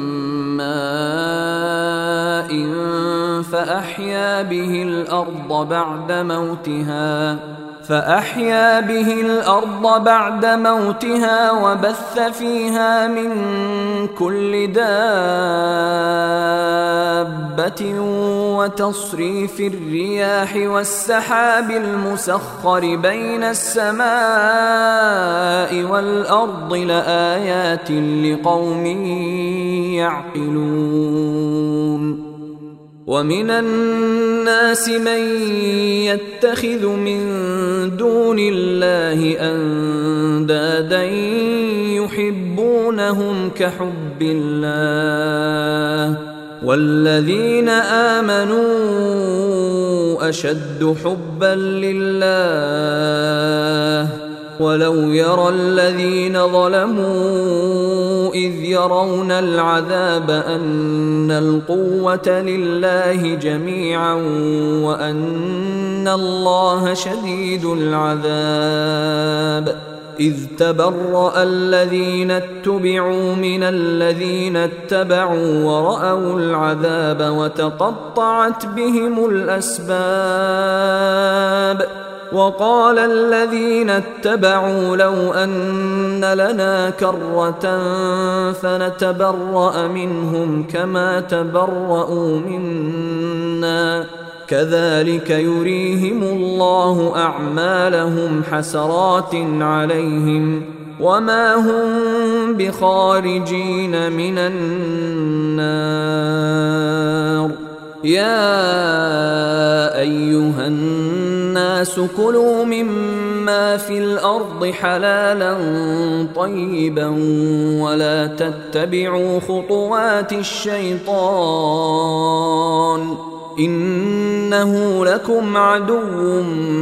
ماء فأحيا به الأرض بعد موتها فأحيا به الأرض بعد موتها وبث فيها من كل دابة وتصريف الرياح والسحاب المسخر بين السماء والأرض لآيات لقوم يعقلون ومن الناس من يتخذ من دون الله أندادا يحبونهم كحب الله والذين آمنوا أشد حبا لله ولو يرى الذين ظلموا إذ يرون العذاب أن القوة لله جميعا وأن الله شديد العذاب إذ تبرأ الذين اتبعوا من الذين اتبعوا ورأوا العذاب وتقطعت بهم الأسباب وقال الذين اتبعوا لو أن لنا كرة فنتبرأ منهم كما تبرأوا منا كذلك يريهم الله أعمالهم حسرات عليهم وما هم بخارجين من النار يا أيها الناس كلوا مما في الأرض حلالا طيبا ولا تتبعوا خطوات الشيطان إنه لكم عدو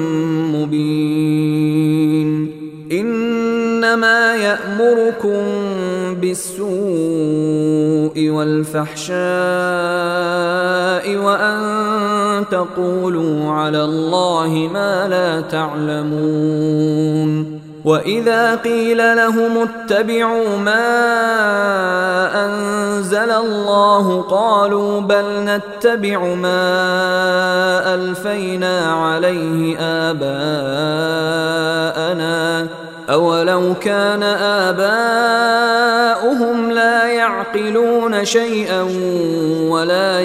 مبين إنما يأمركم بالسوء والفحشاء وأن تقولوا على الله ما لا تعلمون وإذا قيل لهم اتبعوا ما أنزل الله قالوا بل نتبع ما ألفينا عليه آباءنا أولو كان آباؤهم لا يعقلون شيئا ولا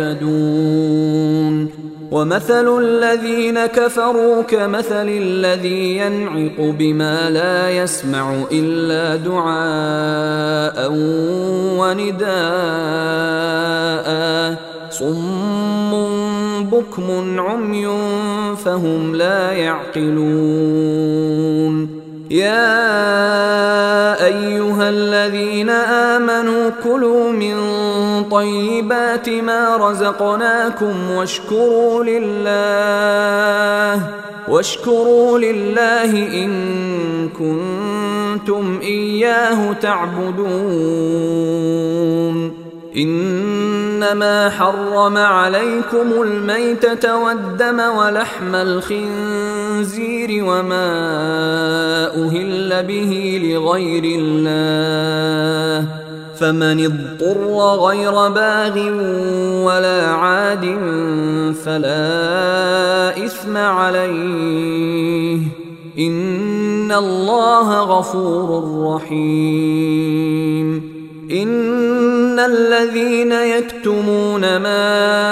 يهتدون ومثل الذين كفروا كمثل الذي ينعق بما لا يسمع إلا دعاء ونداء صم بكم عمي فهم لا يعقلون يا أيها الذين آمنوا كلوا من طيبات ما رزقناكم واشكروا لله واشكروا لله إن كنتم إياه تعبدون إنما حرم عليكم الميتة والدم ولحم الخنزير وما أهل به لغير الله فمن اضطر غير باغ ولا عاد فلا إثم عليه إن الله غفور رحيم إن الذين يكتمون ما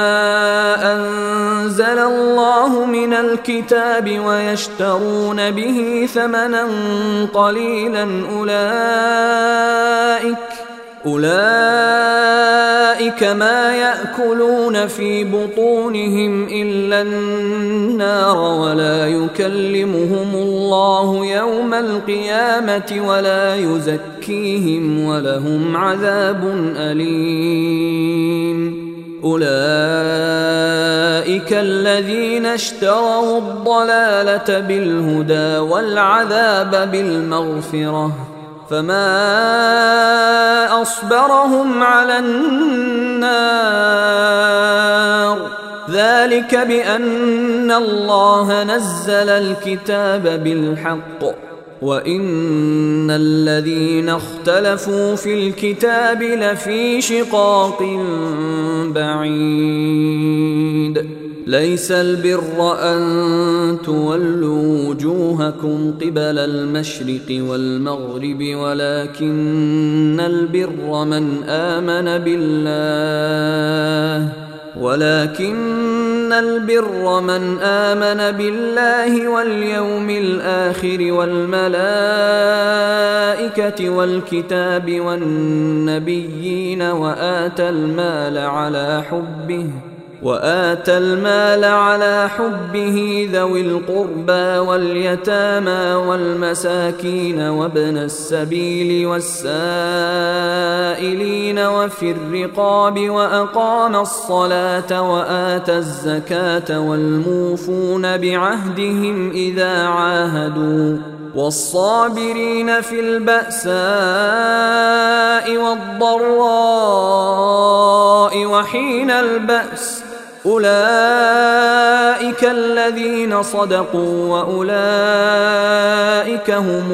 أنزل الله من الكتاب ويشترون به ثمنا قليلا أولئك أولئك ما يأكلون في بطونهم إلا النار ولا يكلمهم الله يوم القيامة ولا يزكيهم ولهم عذاب أليم أولئك الذين اشتروا الضلالة بالهدى والعذاب بالمغفرة فما أصبرهم على النار ذلك بأن الله نزل الكتاب بالحق وإن الذين اختلفوا في الكتاب لفي شقاق بعيد ليس البر أن تولوا وجوهكم قبل المشرق والمغرب ولكن البر من آمن بالله ولكن البر من آمن بالله واليوم الآخر والملائكة والكتاب والنبيين وآتى المال على حبه وآتى المال على حبه ذوي القربى واليتامى والمساكين وابن السبيل والسائلين وفي الرقاب وأقام الصلاة وآتى الزكاة والموفون بعهدهم إذا عاهدوا والصابرين في البأساء والضراء وحين البأس أولئك الذين صدقوا وأولئك هم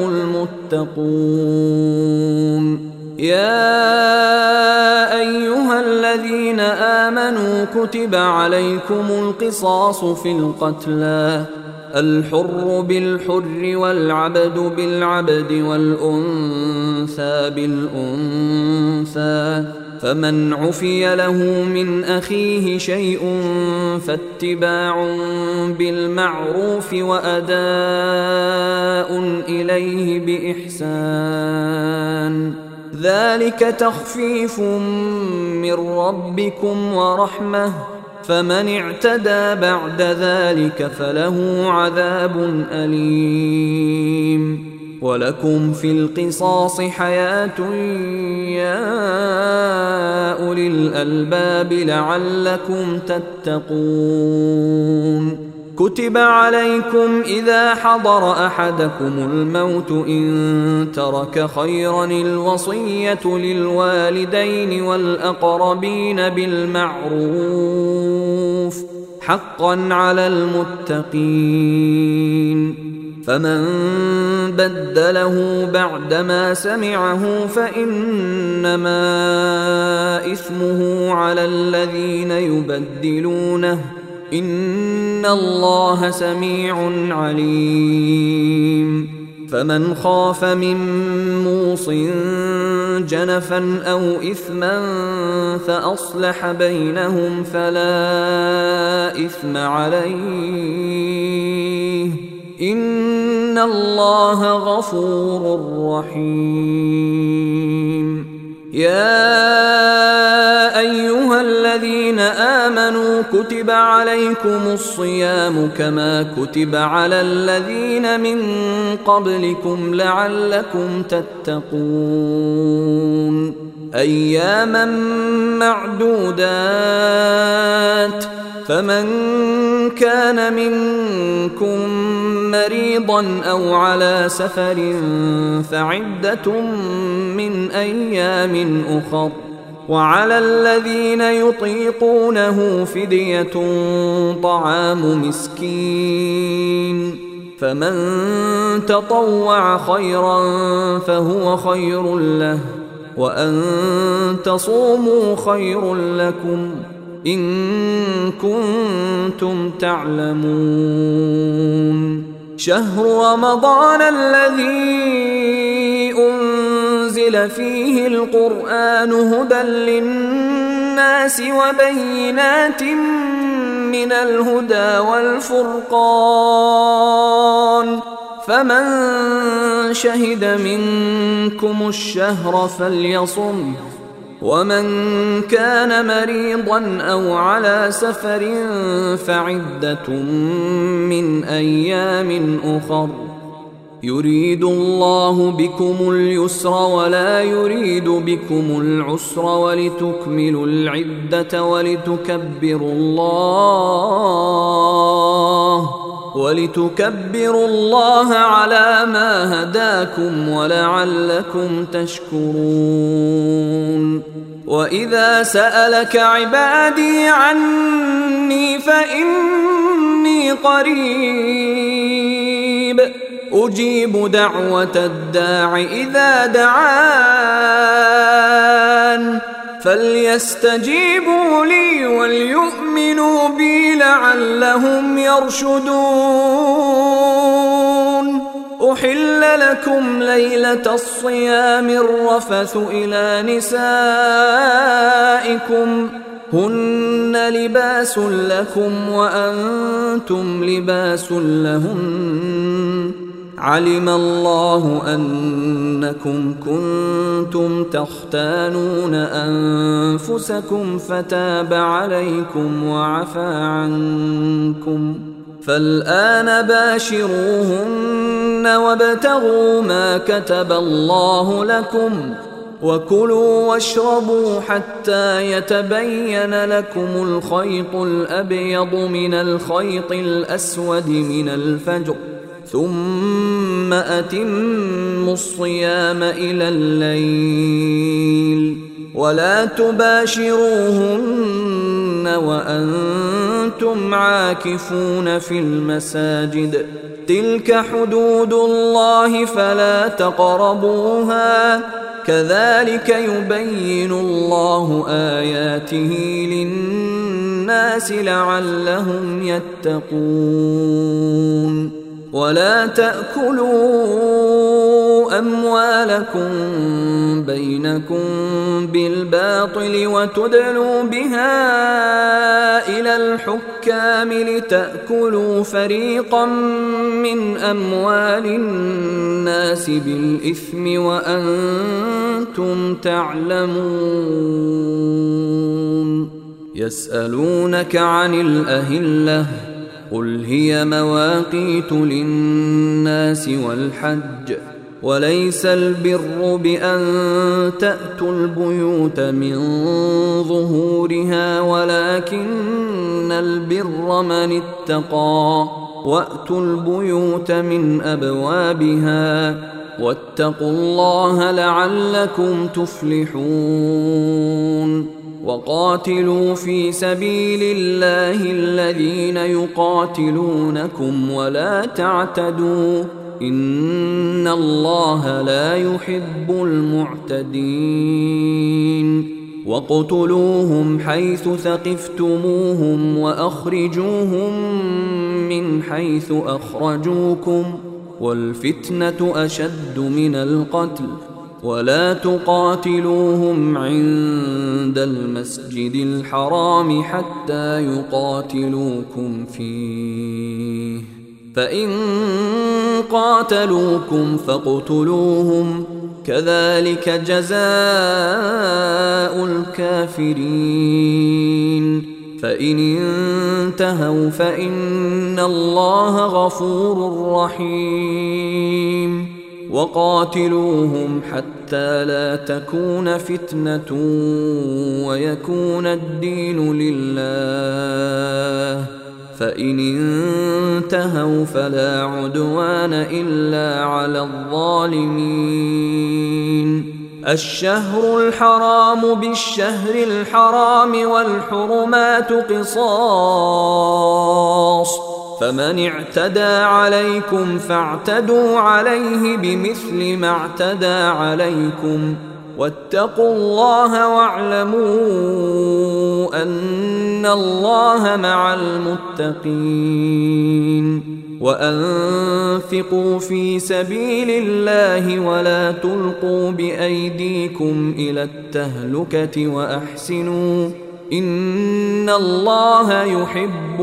المتقون يا أيها الذين آمنوا كتب عليكم القصاص في القتلى الحر بالحر والعبد بالعبد والأنثى بالأنثى فمن عفي له من أخيه شيء فاتباع بالمعروف وأداء إليه بإحسان ذلك تخفيف من ربكم ورحمة فمن اعتدى بعد ذلك فله عذاب أليم ولكم في القصاص حياة يا أولي الألباب لعلكم تتقون. كتب عليكم إذا حضر أحدكم الموت إن ترك خيرا الوصية للوالدين والأقربين بالمعروف حقا على المتقين. فمن بدله بعدما سمعه فإنما إثمه على الذين يبدلونه إن الله سميع عليم. فمن خاف من موص جنفا أو إثما فأصلح بينهم فلا إثم عليه إن الله غفور رحيم. يا أيها الذين آمنوا كتب عليكم الصيام كما كتب على الذين من قبلكم لعلكم تتقون. أياما معدودات فمن كان منكم مريضا أو على سفر فعدة من أيام أخر وعلى الذين يطيقونه فدية طعام مسكين فمن تطوع خيرا فهو خير له وأن تصوموا خير لكم إن كنتم تعلمون. شهر رمضان الذي أنزل فيه القرآن هدى للناس وبينات من الهدى والفرقان فمن شهد منكم الشهر فليصم ومن كان مريضا أو على سفر فعدة من أيام أخر يريد الله بكم اليسر ولا يريد بكم العسر ولتكملوا العدة ولتكبروا الله ولتكبروا الله على ما هداكم ولعلكم تشكرون. وإذا سألك عبادي عني فإني قريب أجيب دعوة الداع إذا دعان فليستجيبوا لي وليؤمنوا بي لعلهم يرشدون. أحل لكم ليلة الصيام الرفث إلى نسائكم هن لباس لكم وأنتم لباس لهن علم الله أنكم كنتم تختانون أنفسكم فتاب عليكم وعفى عنكم فالآن باشروهن وابتغوا ما كتب الله لكم وكلوا واشربوا حتى يتبين لكم الخيط الأبيض من الخيط الأسود من الفجر ثم أتموا الصيام إلى الليل ولا تباشروهن وأنتم عاكفون في المساجد تلك حدود الله فلا تقربوها كذلك يبين الله آياته للناس لعلهم يتقون. ولا تأكلوا أموالكم بينكم بالباطل وتدلوا بها إلى الحكام لتأكلوا فريقا من أموال الناس بالإثم وأنتم تعلمون. يسألونك عن الأهلة قل هي مواقيت للناس والحج وليس البر بأن تأتوا البيوت من ظهورها ولكن البر من اتقى وأتوا البيوت من أبوابها واتقوا الله لعلكم تفلحون وقاتلوا في سبيل الله الذين يقاتلونكم ولا تعتدوا إن الله لا يحب المعتدين وَاقْتُلُوهُمْ حَيْثُ ثَقِفْتُمُوهُمْ وَأَخْرِجُوهُمْ مِنْ حَيْثُ أَخْرَجُوكُمْ وَالْفِتْنَةُ أَشَدُّ مِنَ الْقَتْلِ وَلَا تُقَاتِلُوهُمْ عِندَ الْمَسْجِدِ الْحَرَامِ حَتَّى يُقَاتِلُوكُمْ فِيهِ فَإِنْ قَاتَلُوكُمْ فَاقْتُلُوهُمْ كذلك جزاء الكافرين فإن انتهوا فإن الله غفور رحيم وقاتلوهم حتى لا تكون فتنة ويكون الدين لله فإن انتهوا فلا عدوان إلا على الظالمين الشهر الحرام بالشهر الحرام والحرمات قصاص فمن اعتدى عليكم فاعتدوا عليه بمثل ما اعتدى عليكم واتقوا الله واعلموا أن الله مع المتقين وأنفقوا في سبيل الله ولا تلقوا بأيديكم إلى التهلكة وأحسنوا إن الله يحب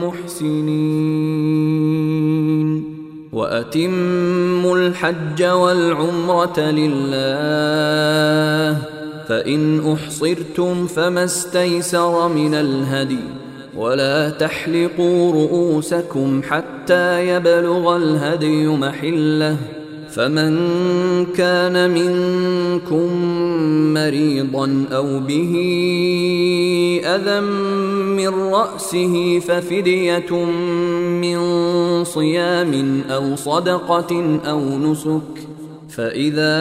المحسنين وأتموا الحج والعمرة لله فإن أحصرتم فما استيسر من الهدي ولا تحلقوا رؤوسكم حتى يبلغ الهدي محله فمن كان منكم مريضا أو به أذى من رأسه ففدية من صيام أو صدقة أو نسك فإذا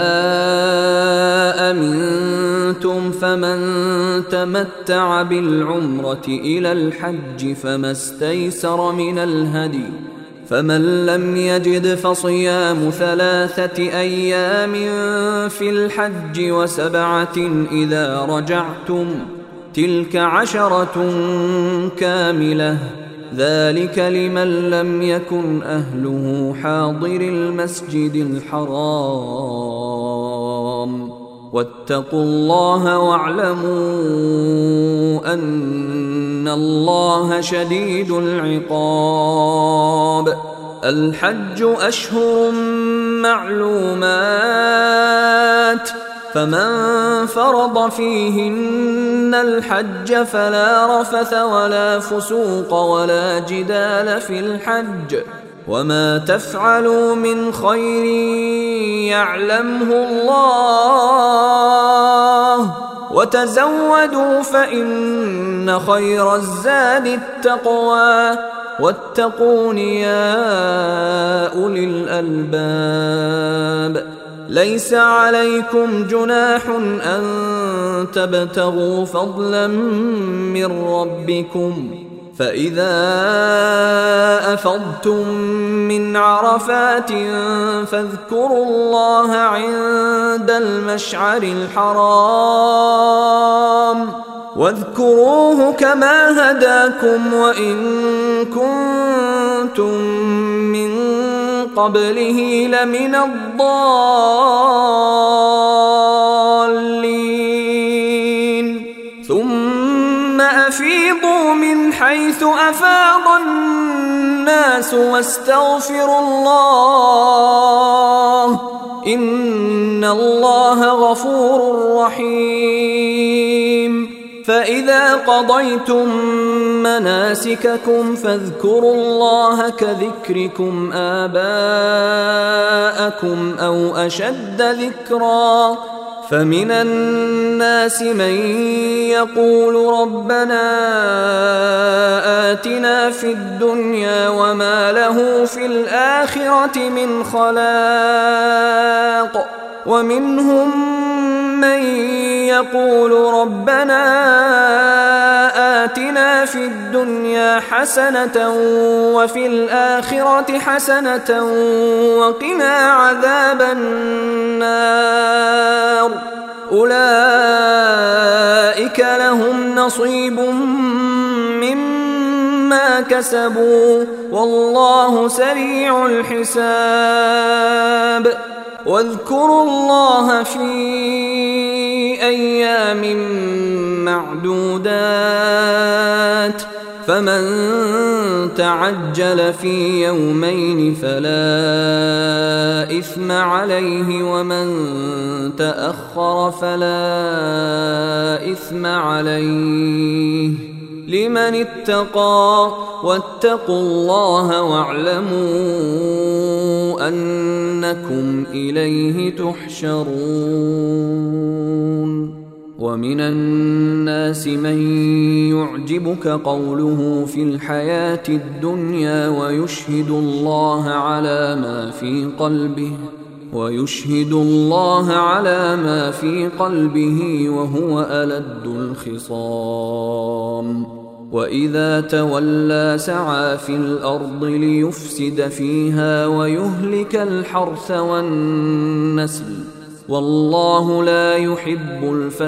أمنتم فمن تمتع بالعمرة إلى الحج فما استيسر من الهدي فمن لم يجد فصيام ثلاثة أيام في الحج وسبعة إذا رجعتم تلك عشرة كاملة ذلك لمن لم يكن أهله حاضر المسجد الحرام واتقوا الله واعلموا أن الله شديد العقاب الحج أشهر معلومات فمن فرض فيهن الحج فلا رفث ولا فسوق ولا جدال في الحج وما تفعلوا من خير يعلمه الله وتزودوا فإن خير الزاد التقوى واتقون يا أولي الألباب ليس عليكم جناح أن تبتغوا فضلا من ربكم فإذا أفضتم من عرفات فاذكروا الله عند المشعر الحرام واذكروه كما هداكم وإن كنتم من قبله لمن الضالين ثم أفيضوا من حيث أفاض الناس واستغفروا الله إن الله غفور رحيم فإذا قضيتم مناسككم فاذكروا الله كذكركم آباءكم آباءكم أو أشد ذكرا فمن الناس من يقول ربنا آتنا في الدنيا وما له في الآخرة من خلاق ومنهم من يقول ربنا آتنا في الدنيا حسنة وفي الآخرة حسنة وقنا عذاب النار أولئك لهم نصيب مما كسبوا والله سريع الحساب واذكروا الله في أيام معدودات فمن تعجل في يومين فلا إثم عليه ومن تأخر فلا إثم عليه لمن اتقى واتقوا الله واعلموا أنكم إليه تحشرون ومن الناس من يعجبك قوله في الحياة الدنيا ويشهد الله على ما في قلبه ويشهد الله على ما في قلبه وهو ألد الخصام وإذا تولى سعى في الأرض ليفسد فيها ويهلك الحرث والنسل والله لا يحب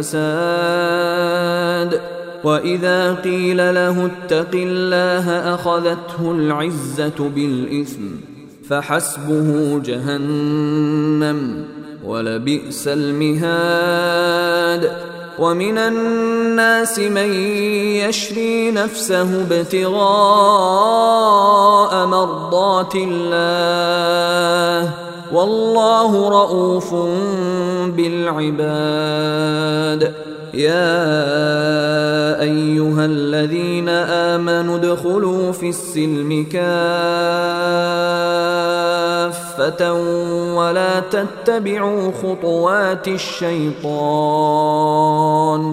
الفساد وإذا قيل له اتق الله أخذته العزة بالإثم فحسبه جهنم ولبئس المهاد ومن الناس من يشري نفسه ابتغاء مرضات الله والله رؤوف بالعباد يا أيها الذين آمنوا ادخلوا في السلم كافة ولا تتبعوا خطوات الشيطان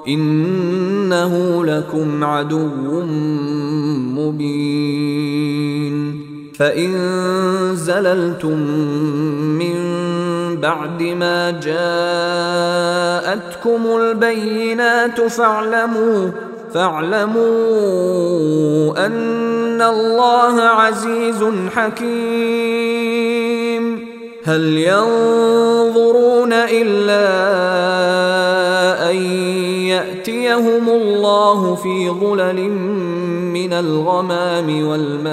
إنه لكم عدو مبين فإن زللتم من بعد ما جاءتكم البينات فاعلموا فاعلموا أن الله عزيز حكيم هل ينظرون إلا أن يأتيهم الله في ظلل من الغمام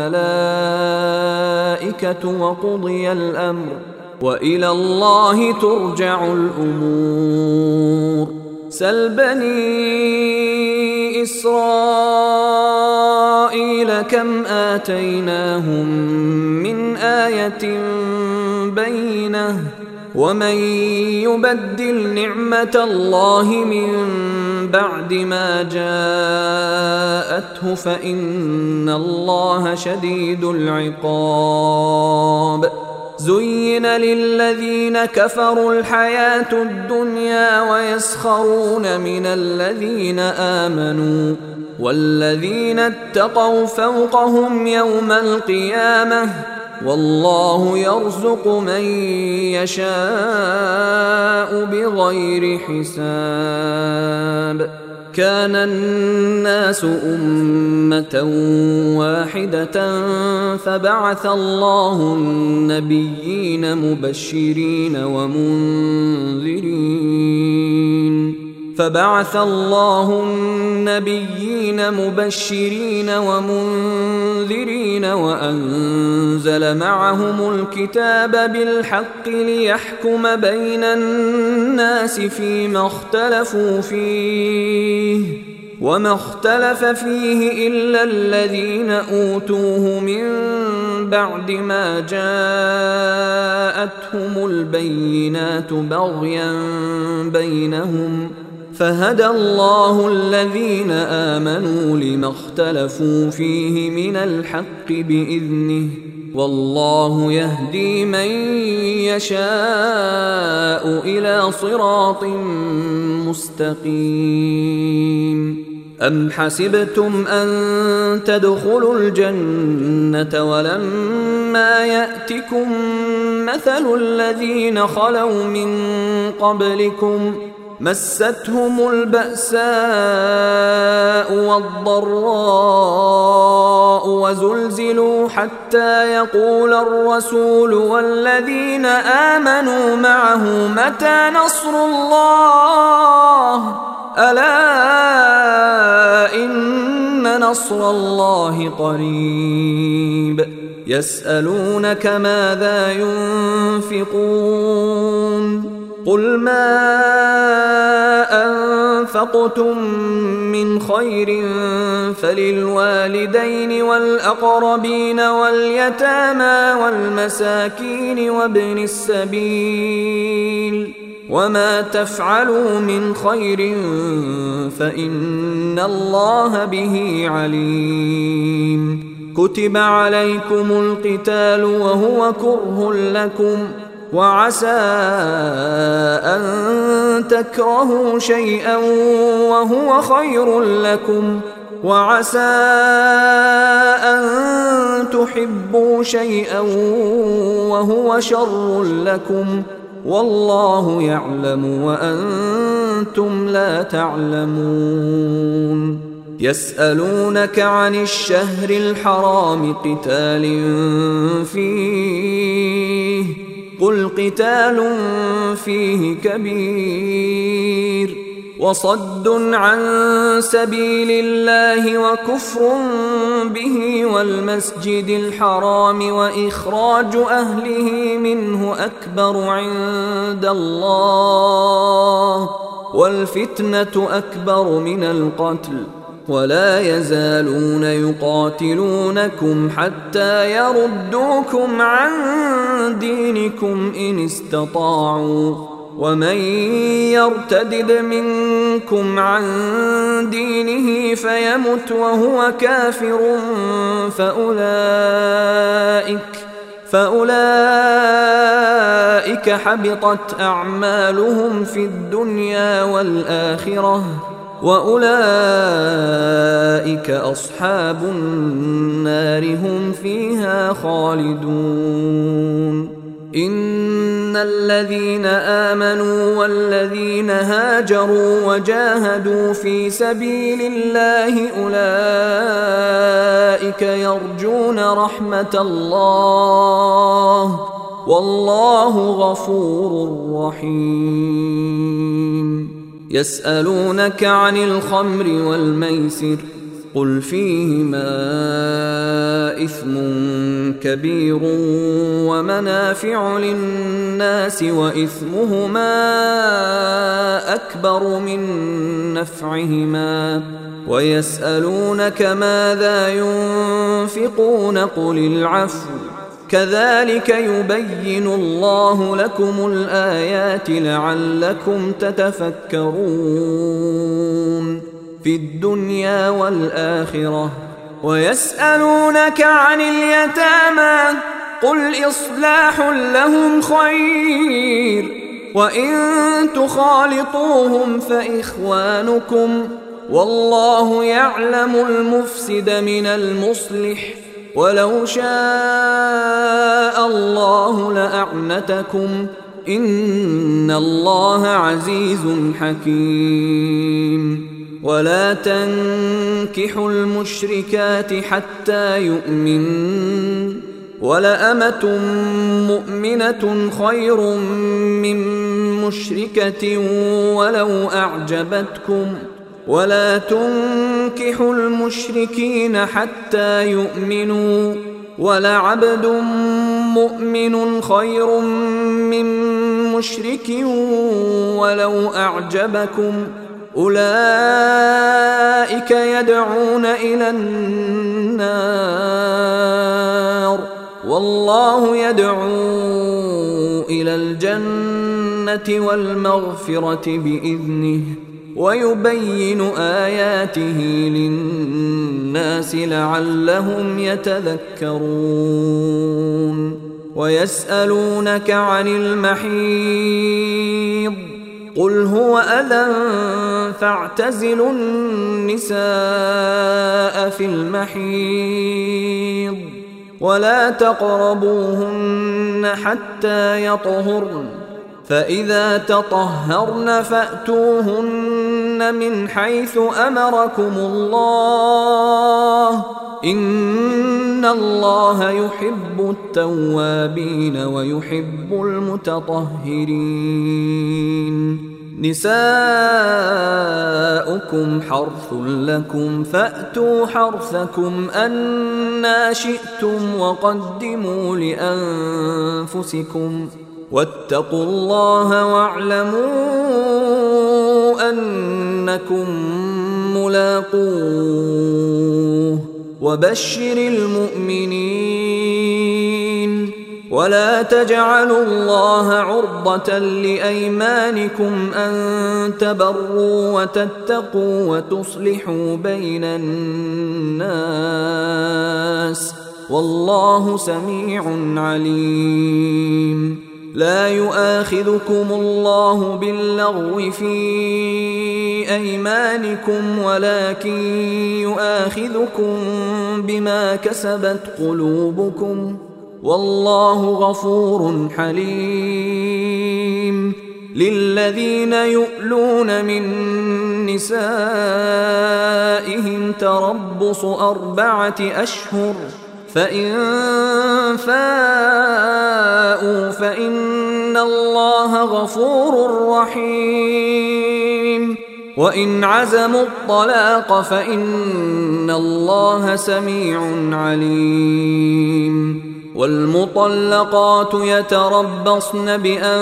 والملائكة وقضي الأمر وإلى الله ترجع الأمور سل بني إسرائيل كم آتيناهم من آية بينة ومن يبدل نعمة الله من بعد ما جاءته فإن الله شديد العقاب زين للذين كفروا الحياة الدنيا ويسخرون من الذين آمنوا والذين اتقوا فوقهم يوم القيامة والله يرزق من يشاء بغير حساب كان الناس أمة واحدة فبعث الله النبيين مبشرين ومنذرين فبعث الله النبيين مبشرين ومنذرين وأنزل معهم الكتاب بالحق ليحكم بين الناس فيما اختلفوا فيه وما اختلف فيه إلا الذين أوتوه من بعد ما جاءتهم البينات بغيا بينهم فهدى الله الذين آمنوا لما اختلفوا فيه من الحق بإذنه والله يهدي من يشاء إلى صراط مستقيم. أم حسبتم أن تدخلوا الجنة ولما يأتكم مثل الذين خلوا من قبلكم مستهم البأساء والضراء وزلزلوا حتى يقول الرسول والذين آمنوا معه متى نصر الله ألا إن نصر الله قريب. يسألونك ماذا ينفقون قل ما أنفقتم من خير فللوالدين والأقربين واليتامى والمساكين وابن السبيل وما تفعلوا من خير فإن الله به عليم. كتب عليكم القتال وهو كره لكم وعسى أن تكرهوا شيئا وهو خير لكم وعسى أن تحبوا شيئا وهو شر لكم والله يعلم وأنتم لا تعلمون. يسألونك عن الشهر الحرام قتال فيه قل قتال فيه كبير وصد عن سبيل الله وكفر به والمسجد الحرام وإخراج أهله منه أكبر عند الله والفتنة أكبر من القتل ولا يزالون يقاتلونكم حتى يردوكم عن دينكم إن استطاعوا ومن يرتدد منكم عن دينه فيمت وهو كافر فأولئك فأولئك حبطت أعمالهم في الدنيا والآخرة وأولئك أصحاب النار هم فيها خالدون. إن الذين آمنوا والذين هاجروا وجاهدوا في سبيل الله أولئك يرجون رحمة الله والله غفور رحيم. يسألونك عن الخمر والميسر قل فيهما إثم كبير ومنافع للناس وإثمهما أكبر من نفعهما ويسألونك ماذا ينفقون قل العفو كذلك يبين الله لكم الآيات لعلكم تتفكرون في الدنيا والآخرة. ويسألونك عن اليتامى قل إصلاح لهم خير وإن تخالطوهم فإخوانكم والله يعلم المفسد من المصلح ولو شاء الله لأعنتكم إن الله عزيز حكيم. ولا تنكحوا المشركات حتى يؤمنن ولأمة مؤمنة خير من مشركة ولو أعجبتكم ولا تنكحوا المشركين حتى يؤمنوا ولعبد مؤمن خير من مشرك ولو أعجبكم أولئك يدعون إلى النار والله يدعو إلى الجنة والمغفرة بإذنه ويبين آياته للناس لعلهم يتذكرون ويسألونك عن المحيض قل هو أذى فاعتزلوا النساء في المحيض ولا تقربوهن حتى يطهرن فإذا تطهرن فأتوهن من حيث أمركم الله إن الله يحب التوابين ويحب المتطهرين نساؤكم حرث لكم فأتوا حرثكم أنى شئتم وقدموا لأنفسكم واتقوا الله واعلموا أنكم ملاقوه وبشر المؤمنين ولا تجعلوا الله عرضة لأيمانكم أن تبروا وتتقوا وتصلحوا بين الناس والله سميع عليم لا يؤاخذكم الله باللغو في أيمانكم ولكن يؤاخذكم بما كسبت قلوبكم والله غفور حليم للذين يؤلون من نسائهم تربص أربعة أشهر فإن فاءوا فإن الله غفور رحيم وإن عزموا الطلاق فإن الله سميع عليم والمطلقات يتربصن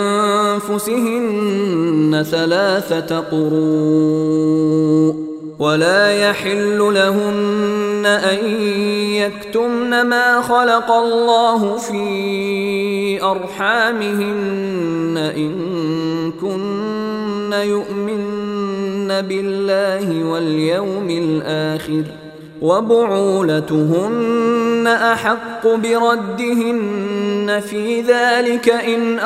بأنفسهن ثلاثة قروء ولا يحل لهن أن يكتمن ما خلق الله في أرحامهن إن كن يؤمن بالله واليوم الآخر وبعولتهن أحق بردهن في ذلك إن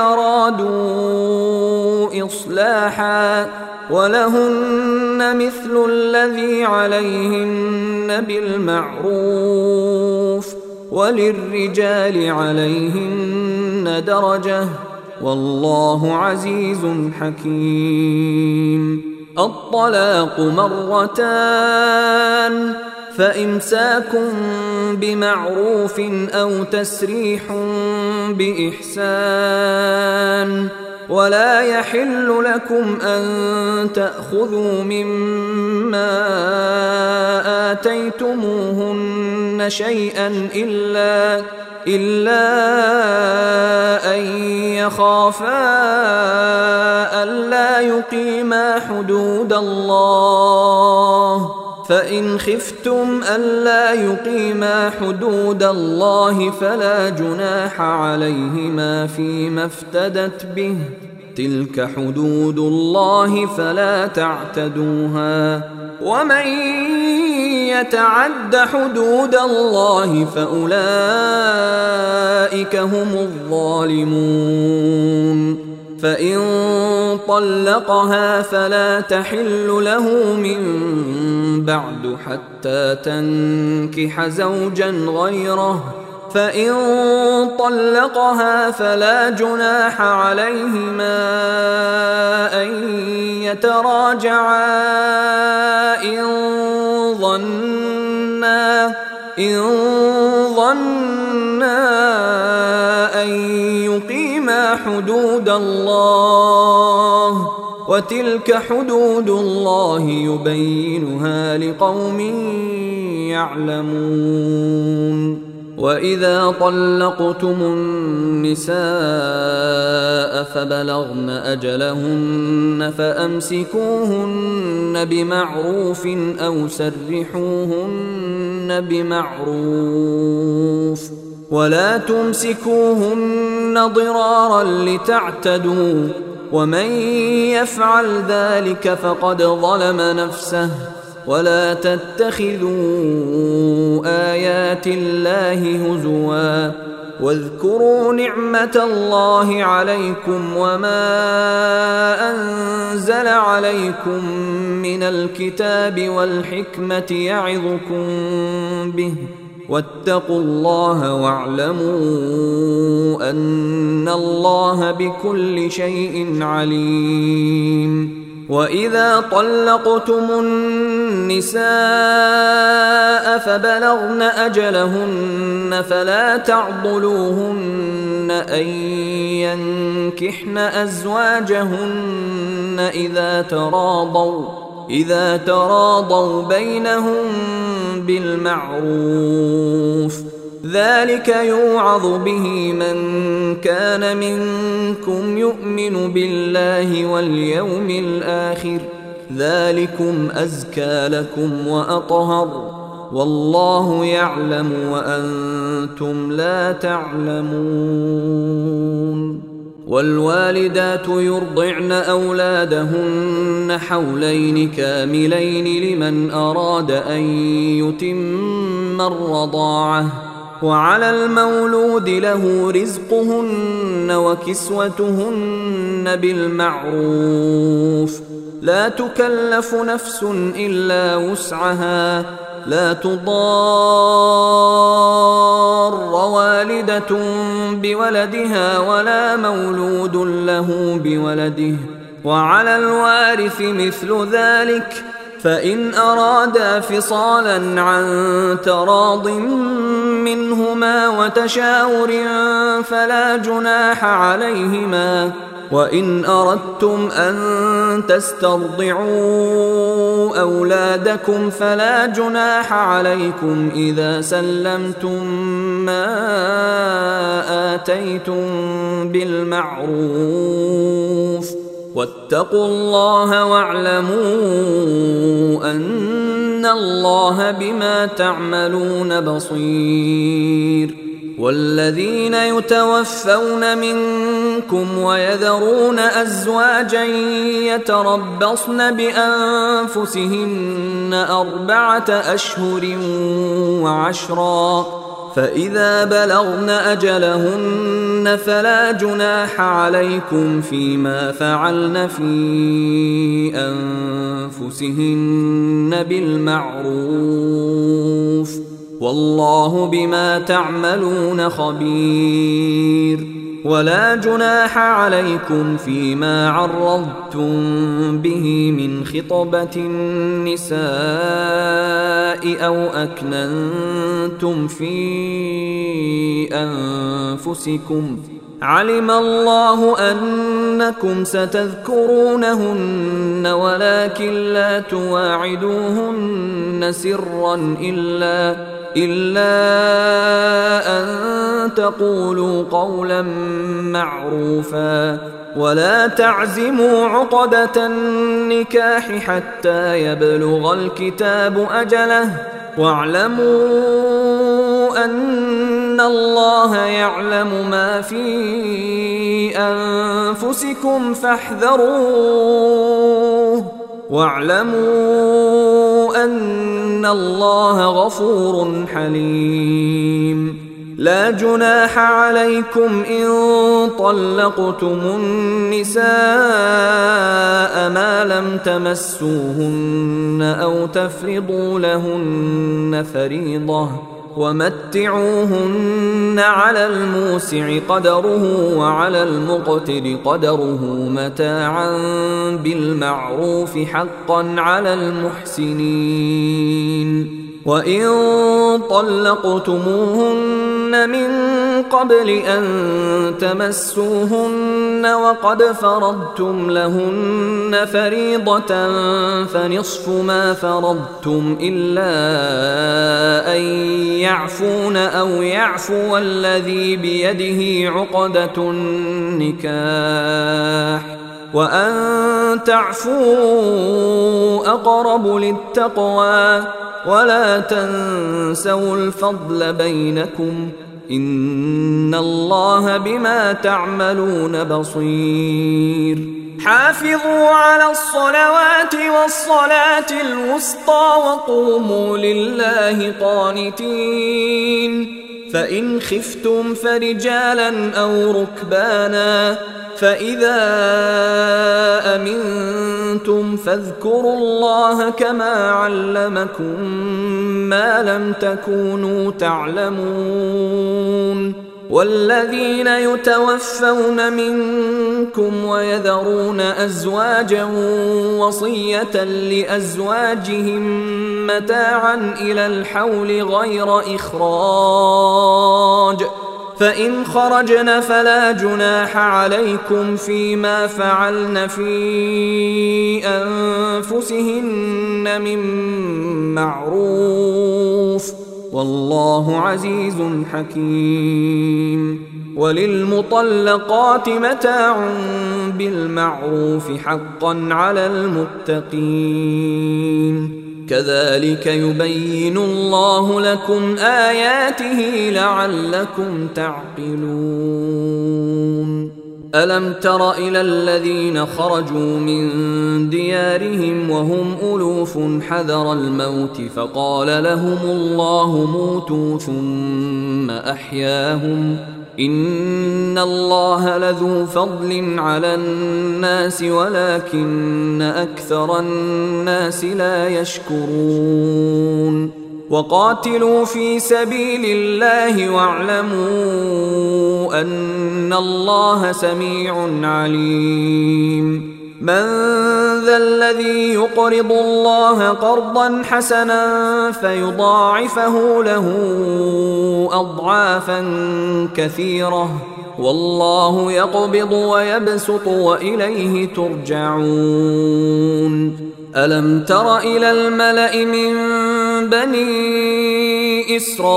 أرادوا إصلاحا ولهن مثل الذي عليهن بالمعروف وللرجال عليهن درجة والله عزيز حكيم الطلاق مرتان فإمساك بمعروف أو تسريح بإحسان ولا يحل لكم أن تأخذوا مما آتيتموهن شيئا إلا إلا أن يخافا ألا يقيما حدود الله فإن خفتم ألا يقيما حدود الله فلا جناح عليهما فيما افتدت به تلك حدود الله فلا تعتدوها ومن يتعد حدود الله فأولئك هم الظالمون فإن طلقها فلا تحل له من بعد حتى تنكح زوجا غيره فإن طلقها فلا جناح عليهما أن يتراجعا إن ظنا إن ظنا أن يقيما حدود الله وتلك حدود الله يبينها لقوم يعلمون وإذا طلقتم النساء فبلغن أجلهن فأمسكوهن بمعروف أو سرحوهن بمعروف ولا تمسكوهن ضرارا لتعتدوا ومن يفعل ذلك فقد ظلم نفسه. ولا تتخذوا آيات الله هزوا واذكروا نعمة الله عليكم وما أنزل عليكم من الكتاب والحكمة يعظكم به واتقوا الله واعلموا أن الله بكل شيء عليم. وإذا طلقتم النساء فبلغن أجلهن فلا تعضلوهن أن ينكحن أزواجهن إذا تراضوا إذا تراضوا بينهم بالمعروف، ذلك يوعظ به من كان منكم يؤمن بالله واليوم الآخر، ذلكم أزكى لكم وأطهر، والله يعلم وأنتم لا تعلمون. والوالدات يرضعن أولادهن حولين كاملين لمن أراد أن يتم الرضاعة، وعلى المولود له رزقهن وكسوتهن بالمعروف، لا تكلف نفس إلا وسعها، لا تضار والدة بولدها ولا مولود له بولده، وعلى الوارث مثل ذلك، فإن أرادا فصالا عن تراض منهما وتشاور فلا جناح عليهما. وإن أردتم أن تسترضعوا أولادكم فلا جناح عليكم إذا سلمتم ما آتيتم بالمعروف، واتقوا الله واعلموا أن الله بما تعملون بصير. والذين يتوفون منكم ويذرون أزواجا يتربصن بأنفسهن أربعة أشهر وعشرا، فإذا بلغن أجلهن فلا جناح عليكم فيما فعلن في أنفسهن بالمعروف، والله بما تعملون خبير. ولا جناح عليكم فيما عرضتم به من خطبة النساء أو أكننتم في أنفسكم، علم الله أنكم ستذكرونهن ولكن لا تواعدوهن سرا إلا إلا أن تقولوا قولا معروفا، ولا تعزموا عقدة النكاح حتى يبلغ الكتاب أجله، واعلموا أن الله يعلم ما في أنفسكم فاحذروه، واعلموا أن الله غفور حليم. لا جناح عليكم إن طلقتم النساء ما لم تمسوهن أو تفرضوا لهن فريضة، ومتعوهن على الموسع قدره وعلى المقتر قدره متاعا بالمعروف حقا على المحسنين. وإن طلقتموهن من قبل أن تمسوهن وقد فرضتم لهن فريضة فنصف ما فرضتم إلا أن يعفون أو يعفو الذي بيده عقدة النكاح، وأن تعفوا أقرب للتقوى، ولا تنسوا الفضل بينكم، إن الله بما تعملون بصير. حافظوا على الصلوات والصلاة الوسطى وقوموا لله قانتين فإن خفتم فرجالا أو ركبانا فإذا أمنتم فاذكروا الله كما علمكم ما لم تكونوا تعلمون والذين يتوفون منكم ويذرون أزواجا وصية لأزواجهم متاعا إلى الحول غير إخراج فإن خرجن فلا جناح عليكم فيما فعلن في أنفسهن من معروف والله عزيز حكيم وللمطلقات متاع بالمعروف حقا على المتقين كذلك يبين الله لكم آياته لعلكم تعقلون ألم تر إلى الذين خرجوا من ديارهم وهم ألوف حذر الموت فقال لهم الله موتوا ثم أحياهم إن الله لذو فضل على الناس ولكن أكثر الناس لا يشكرون وقاتلوا في سبيل الله واعلموا أن الله سميع عليم من ذا الذي يقرض الله قرضا حسنا فيضاعفه له أضعافا كثيرة والله يقبض ويبسط وإليه ترجعون ألم تر إلى الملأ من بني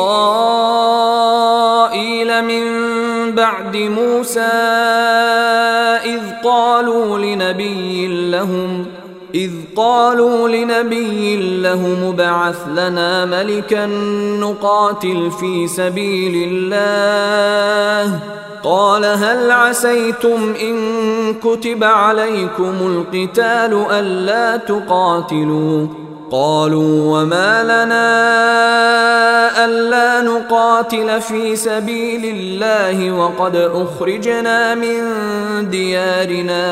إسرائيل من بعد موسى إذ قالوا لنبي لهم إذ قالوا لنبي لهم ابعث لنا ملكا نقاتل في سبيل الله قال هل عسيتم إن كتب عليكم القتال ألا تقاتلوا قالوا وما لنا ألا نقاتل في سبيل الله وقد أخرجنا من ديارنا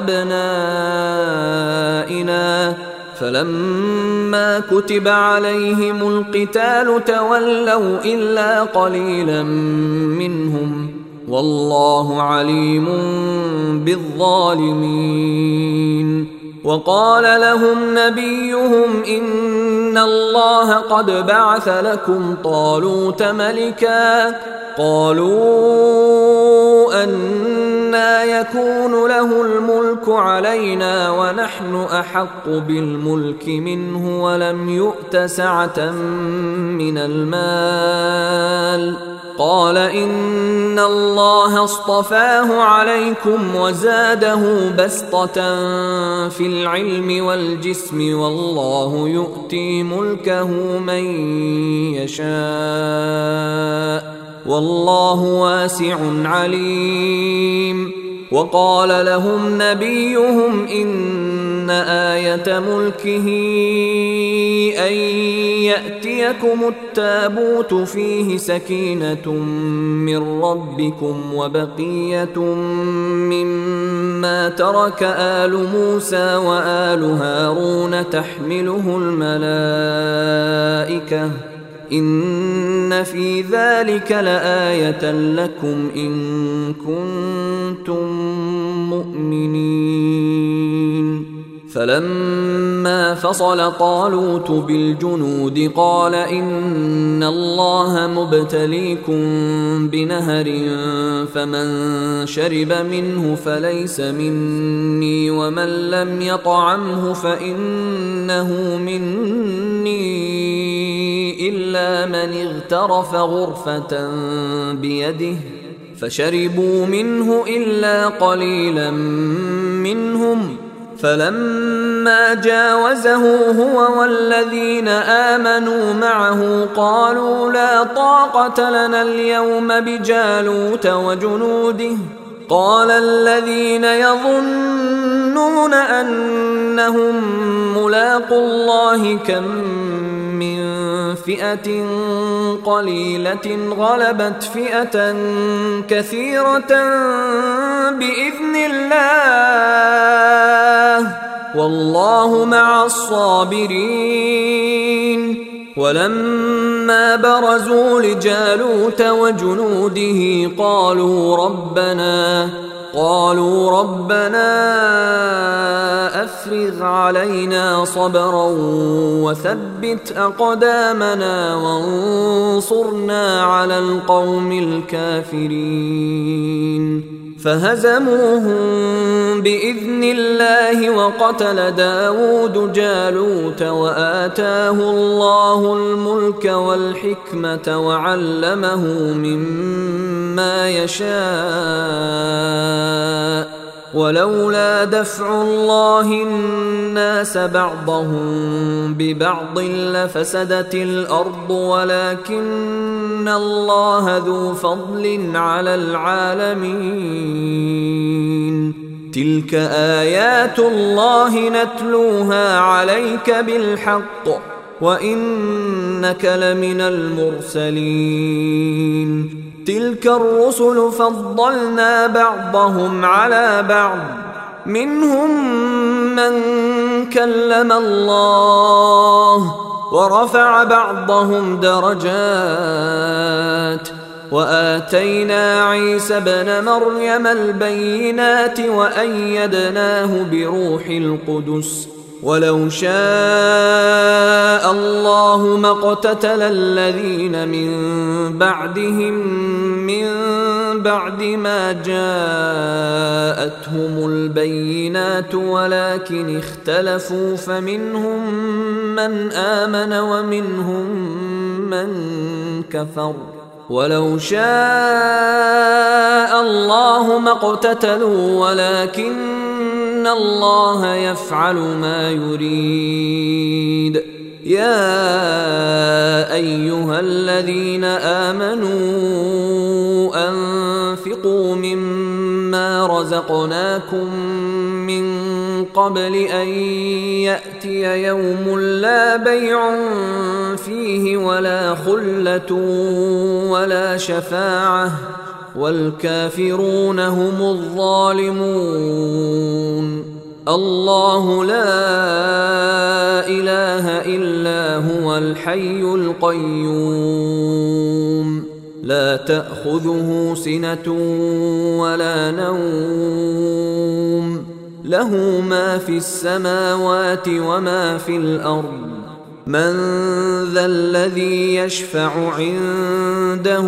وأبنائنا فلما كتب عليهم القتال تولوا إلا قليلا منهم والله عليم بالظالمين وقال لهم نبيهم إن الله قد بعث لكم طالوت ملكا قالوا أنى يكون له الملك علينا ونحن أحق بالملك منه ولم يؤت سعة من المال قال إن الله اصطفاه عليكم وزاده بسطة في العلم والجسم والله يؤتي ملكه من يشاء والله واسع عليم وقال لهم نبيهم إن آية ملكه أن يأتيكم التابوت فيه سكينة من ربكم وبقية مما ترك آل موسى وآل هارون تحمله الملائكة إن في ذلك لآية لكم إن كنتم مؤمنين فلما فصل طالوت بالجنود قال إن الله مبتليكم بنهر فمن شرب منه فليس مني ومن لم يطعمه فإنه مني إلا من اغترف غرفة بيده فشربوا منه إلا قليلا منهم فلما جاوزه هو والذين آمنوا معه قالوا لا طاقة لنا اليوم بجالوت وجنوده قال الذين يظنون يظنون أنهم ملاقو الله كم من فئة قليلة غلبت فئة كثيرة بإذن الله والله مع الصابرين. ولما برزوا لجالوت وجنوده قالوا ربنا قالوا ربنا أفرغ علينا صبرا وثبت أقدامنا وانصرنا على القوم الكافرين. فهزموهم بإذن الله وقتل داود جالوت وآتاه الله الملك والحكمة وعلمه مما يشاء ولولا دفع الله الناس بعضهم ببعض لفسدت الأرض ولكن الله ذو فضل على العالمين. تلك آيات الله نتلوها عليك بالحق وإنك لمن المرسلين. تلك الرسل فضلنا بعضهم على بعض منهم من كلم الله ورفع بعضهم درجات وآتينا عيسى ابن مريم البينات وأيدناه بروح القدس ولو شاء الله ما اقتتل الذين من بعدهم من بعد ما جاءتهم البينات ولكن اختلفوا فمنهم من آمن ومنهم من كفر ولو شاء الله ما اقتتلوا ولكن الله يفعل ما يريد. يا أيها الذين آمنوا أنفقوا مما رزقناكم من قبل أن يأتي يوم لا بيع فيه ولا خلة ولا شفاعة والكافرون هم الظالمون. الله لا إله إلا هو الحي القيوم لا تأخذه سنة ولا نوم له ما في السماوات وما في الأرض. من ذا الذي يشفع عنده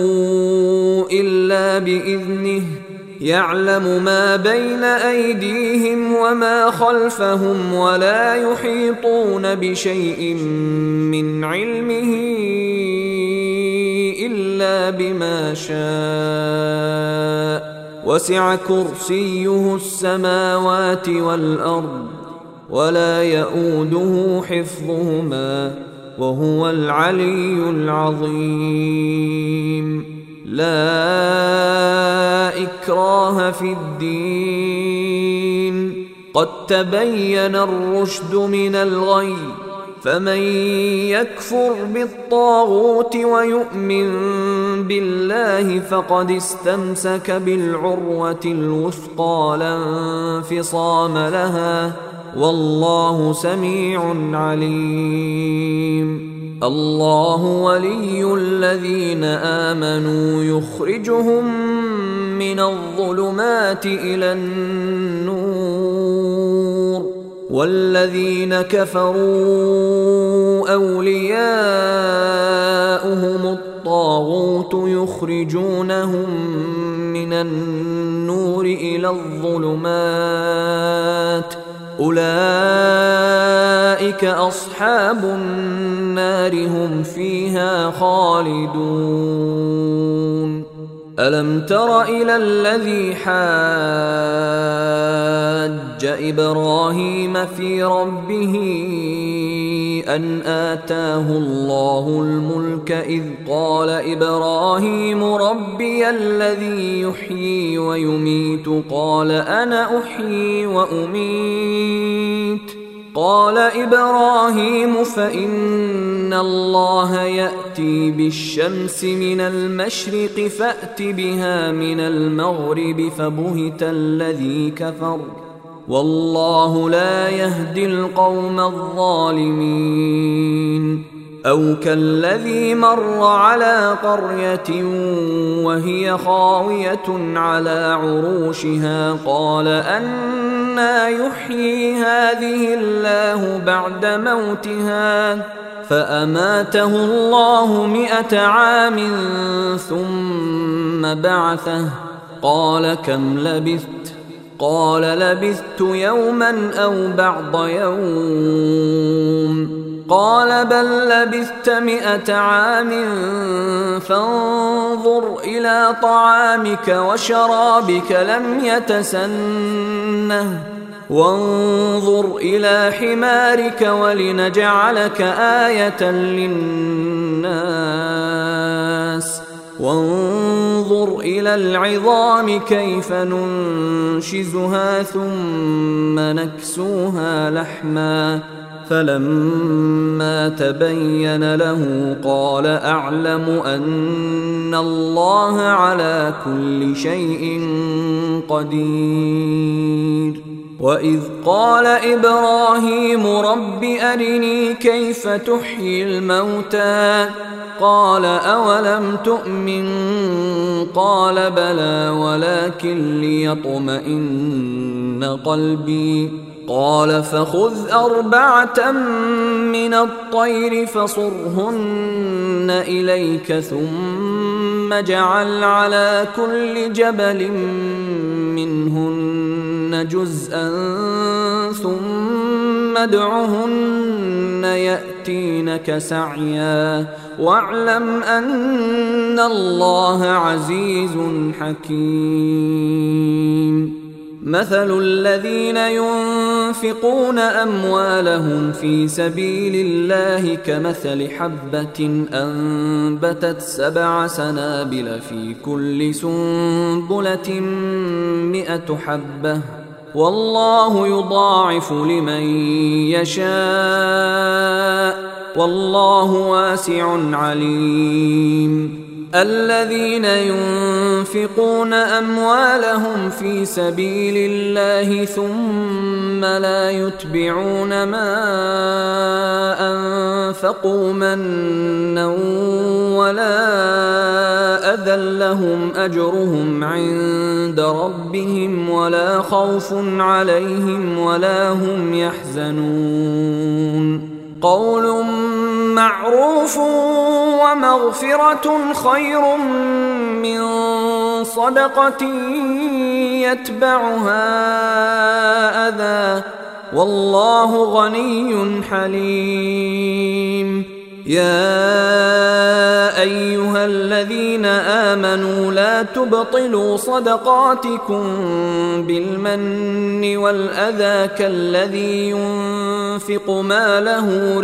إلا بإذنه يعلم ما بين أيديهم وما خلفهم ولا يحيطون بشيء من علمه إلا بما شاء وسع كرسيه السماوات والأرض ولا يؤوده حفظهما وهو العلي العظيم. لا إكراه في الدين قد تبين الرشد من الغي فمن يكفر بالطاغوت ويؤمن بالله فقد استمسك بالعروة الوثقى لا انفصام لها والله سميع عليم. الله ولي الذين آمنوا يخرجهم من الظلمات إلى النور والذين كفروا أولياؤهم الطاغوت يخرجونهم من النور إلى الظلمات أولئك أصحاب النار هم فيها خالدون. ألم تر إلى الذي حاج إبراهيم في ربه أن آتاه الله الملك إذ قال إبراهيم ربي الذي يحيي ويميت قال أنا أحيي وأميت قال إبراهيم فإن الله يأتي بالشمس من المشرق فأت بها من المغرب فبهت الذي كفر والله لا يهدي القوم الظالمين أو كالذي مر على قرية وهي خاوية على عروشها قال أنى يحيي هذه الله بعد موتها فأماته الله مئة عام ثم بعثه قال كم لبثت قال لبثت يوما أو بعض يوم قال بل لبثت مئة عام فانظر إلى طعامك وشرابك لم يتسنه وانظر إلى حمارك ولنجعلك آية للناس وانظر إلى العظام كيف ننشزها ثم نكسوها لحما فلما تبين له قال أعلم أن الله على كل شيء قدير وإذ قال إبراهيم رب أرني كيف تحيي الموتى قال أولم تؤمن قال بلى ولكن ليطمئن قلبي قال فخذ أربعة من الطير فصرهن إليك ثم اجعل على كل جبل منهن جزءا ثم ادعهن يأتينك سعيا واعلم أن الله عزيز حكيم مثل الذين ينفقون أموالهم في سبيل الله كمثل حبة أنبتت سبع سنابل في كل سنبلة مئة حبة والله يضاعف لمن يشاء والله واسع عليم الذين ينفقون أموالهم في سبيل الله ثم لا يتبعون ما أنفقوا منا ولا أذى لهم أجرهم عند ربهم ولا خوف عليهم ولا هم يحزنون قول معروف ومغفرة خير من صدقة يتبعها أذى والله غني حليم يا أيها الذين آمنوا لا تبطلوا صدقاتكم بالمن والأذى كالذي ينفق ماله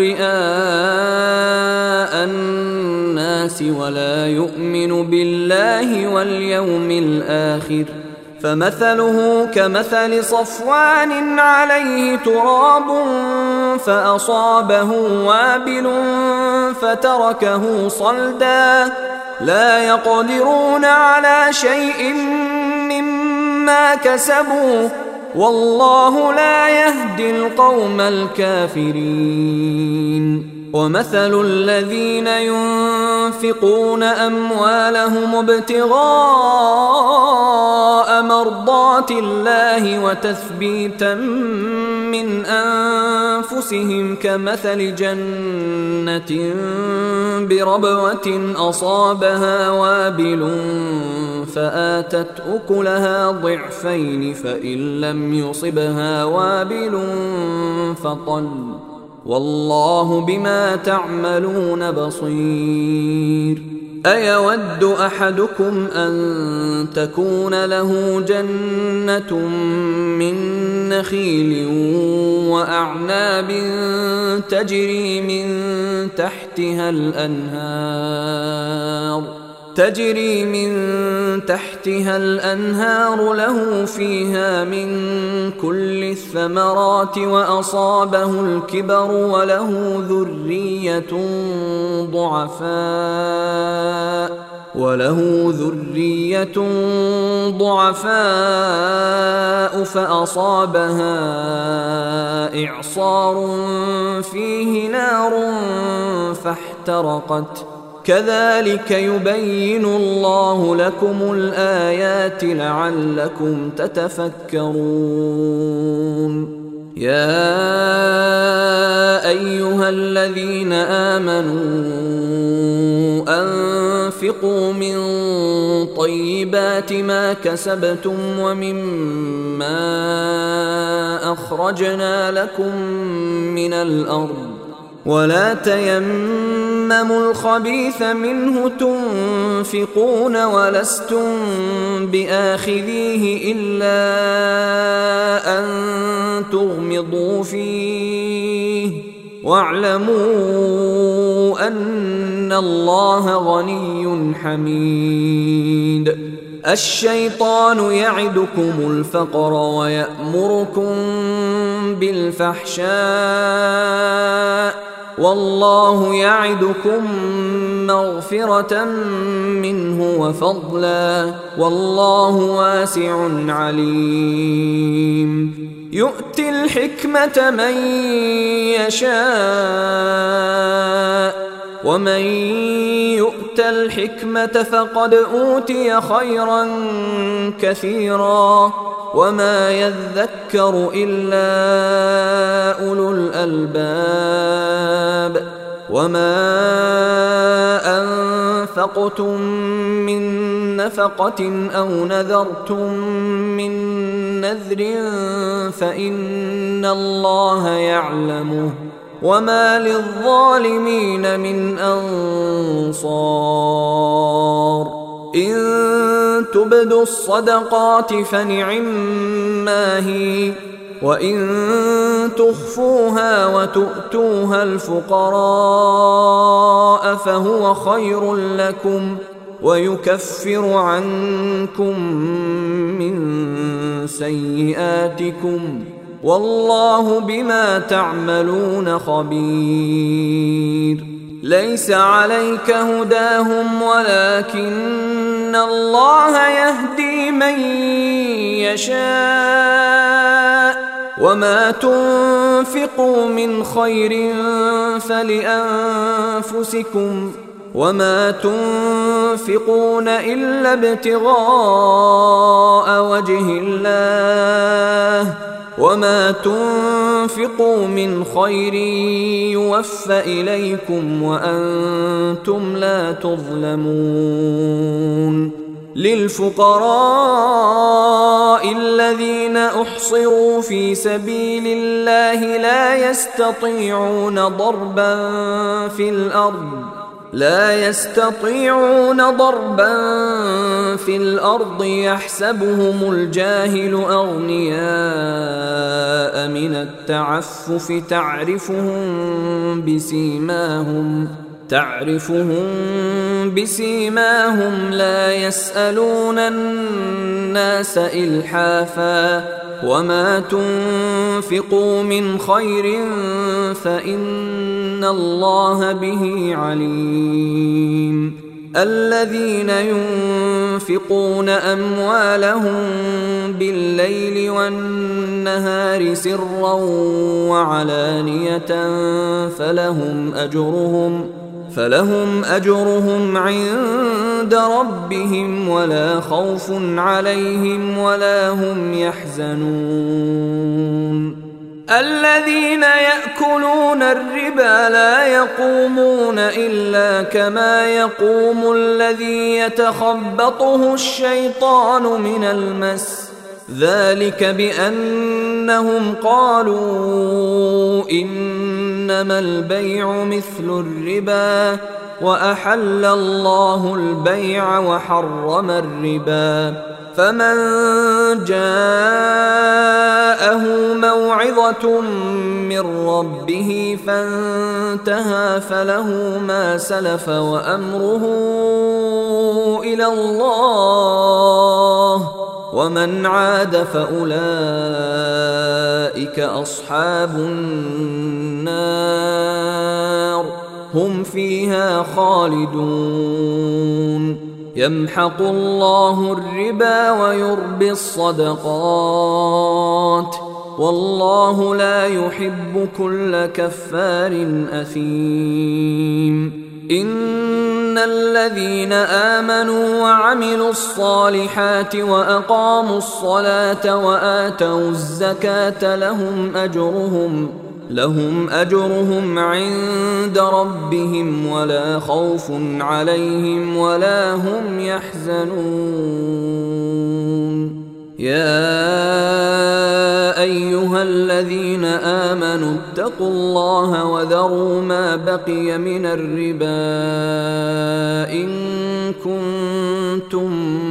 رئاء الناس ولا يؤمن بالله واليوم الآخر فمثله كمثل صفوان عليه تراب فأصابه وابل فتركه صلدا لا يقدرون على شيء مما كسبوا والله لا يهدي القوم الكافرين ومثل الذين ينفقون أموالهم ابتغاء مرضات الله وتثبيتا من أنفسهم كمثل جنة بربوة أصابها وابل فآتت أكلها ضعفين فإن لم يصبها وابل فطل والله بما تعملون بصير أيود أحدكم أن تكون له جنة من نخيل وأعناب تجري من تحتها الأنهار تجري من تحتها الأنهار له فيها من كل الثمرات وأصابه الكبر وله ذرية ضعفاء وله ذرية ضعفاء فأصابها إعصار فيه نار فاحترقت كذلك يبين الله لكم الآيات لعلكم تتفكرون. يا أيها الذين آمنوا أنفقوا من طيبات ما كسبتم ومما أخرجنا لكم من الأرض ولا تيمموا الخبيث منه تنفقون ولستم بآخذيه إلا أن تغمضوا فيه واعلموا أن الله غني حميد. الشيطان يعدكم الفقر ويأمركم بالفحشاء والله يعدكم مغفرة منه وفضلا والله واسع عليم. يؤتي الحكمة من يشاء ومن يؤت الحكمة فقد أوتي خيرا كثيرا وما يذكر إلا أولو الألباب. وما أنفقتم من نفقة أو نذرتم من نذر فإن الله يعلمه وما للظالمين من أنصار. إن تبدوا الصدقات فنعما هي وإن تخفوها وتؤتوها الفقراء فهو خير لكم ويكفر عنكم من سيئاتكم والله بما تعملون خبير. ليس عليك هداهم ولكن الله يهدي من يشاء وما تنفقوا من خير فلأنفسكم وما تنفقون إلا ابتغاء وجه الله وما تنفقوا من خير يوفى إليكم وأنتم لا تظلمون. للفقراء الذين أحصروا في سبيل الله لا يستطيعون ضربا في الأرض لا يستطيعون ضربا في الأرض يحسبهم الجاهل أغنياء من التعفف تعرفهم بسيماهم تعرفهم بسيماهم لا يسألون الناس إلحافا وما تنفقوا من خير فإن الله به عليم. الذين ينفقون أموالهم بالليل والنهار سرا وعلانية فلهم أجرهم فلهم أجرهم عند ربهم ولا خوف عليهم ولا هم يحزنون. الذين يأكلون الربا لا يقومون إلا كما يقوم الذي يتخبطه الشيطان من المس ذلك بأنهم قالوا إنما البيع مثل الربا وأحل الله البيع وحرم الربا. فمن جاءه موعظة من ربه فانتهى فله ما سلف وأمره إلى الله، ومن عاد فأولئك أصحاب النار هم فيها خالدون. يمحق الله الربا ويربي الصدقات، والله لا يحب كل كفار أثيم. إن الذين آمنوا وعملوا الصالحات وأقاموا الصلاة وآتوا الزكاة لهم أجرهم لهم أجرهم عند ربهم ولا خوف عليهم ولا هم يحزنون. يا أيها الذين آمنوا اتقوا الله وذروا ما بقي من الربا إن كنتم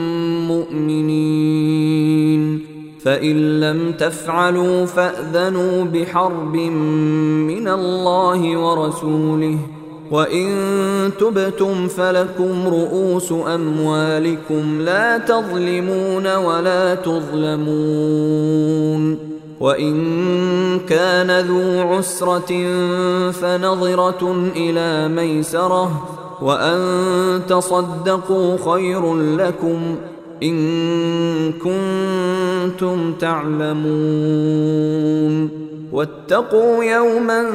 مؤمنين، فإن لم تفعلوا فأذنوا بحرب من الله ورسوله، وإن تبتم فلكم رؤوس أموالكم لا تظلمون ولا تظلمون. وإن كان ذو عسرة فنظرة إلى ميسرة، وأن تصدقوا خير لكم إن كنتم تعلمون. واتقوا يوما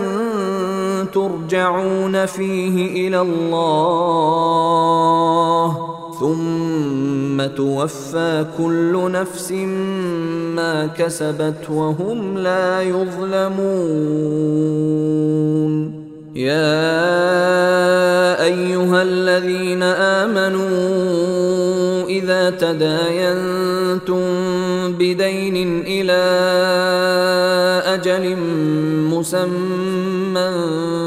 ترجعون فيه إلى الله ثم توفى كل نفس ما كسبت وهم لا يظلمون. يا أيها الذين آمنوا إذا تداينتم بدين إلى أجل مسمى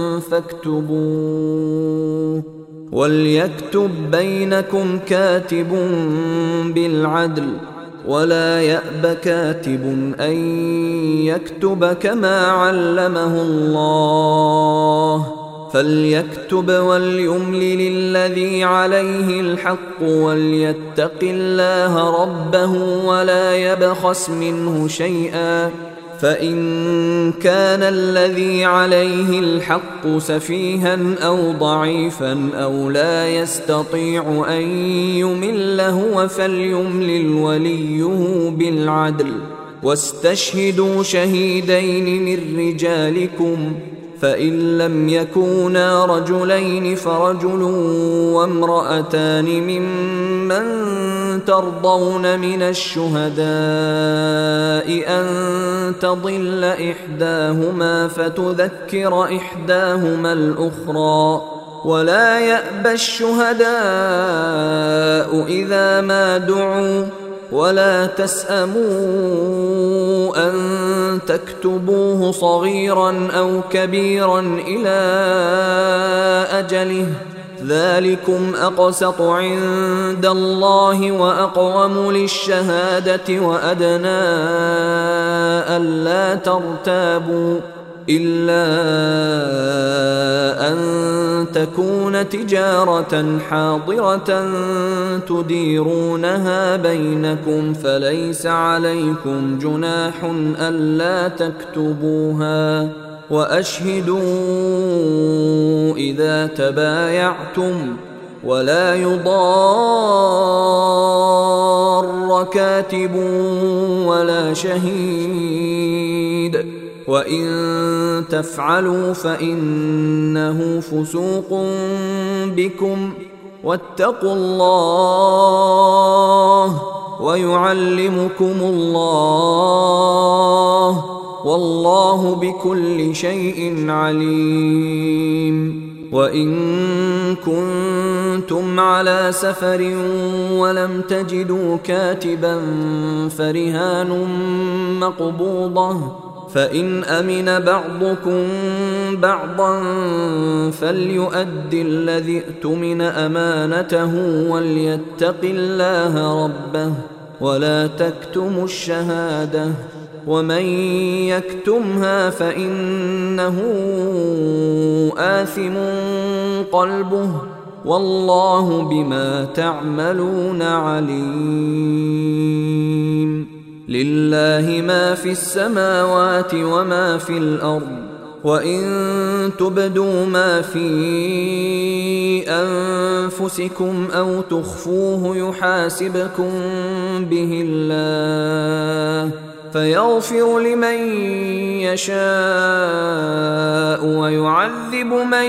فاكتبوه، وليكتب بينكم كاتب بالعدل، ولا يأب كاتب أن يكتب كما علمه الله، فليكتب وليملل الذي عليه الحق وليتق الله ربه ولا يبخس منه شيئا، فإن كان الذي عليه الحق سفيها أو ضعيفا أو لا يستطيع أن يمل هو فليملل وليه بالعدل، واستشهدوا شهيدين من رجالكم، فإن لم يكونا رجلين فرجل وامرأتان ممن ترضون من الشهداء أن تضل إحداهما فتذكر إحداهما الأخرى، ولا يأبى الشهداء إذا ما دعوا، ولا تسأموا أن تكتبوه صغيرا أو كبيرا إلى أجله، ذلكم أقسط عند الله وأقوم للشهادة وأدنى ألا ترتابوا، إلا أن تكون تجارة حاضرة تديرونها بينكم فليس عليكم جناح ألا تكتبوها، وأشهدوا إذا تبايعتم، ولا يضار كاتب ولا شهيد، وإن تفعلوا فإنه فسوق بكم، واتقوا الله ويعلمكم الله، والله بكل شيء عليم. وإن كنتم على سفر ولم تجدوا كاتبا فرهان مقبوضة فإن أمن بعضكم بعضا فليؤد الذي اؤتمن أمانته وليتق الله ربه ولا تكتموا الشهادة ومن يكتمها فإنه آثم قلبه والله بما تعملون عليم. لله ما في السماوات وما في الأرض وإن تبدوا ما في أنفسكم أو تخفوه يحاسبكم به الله فيغفر لمن يشاء ويعذب من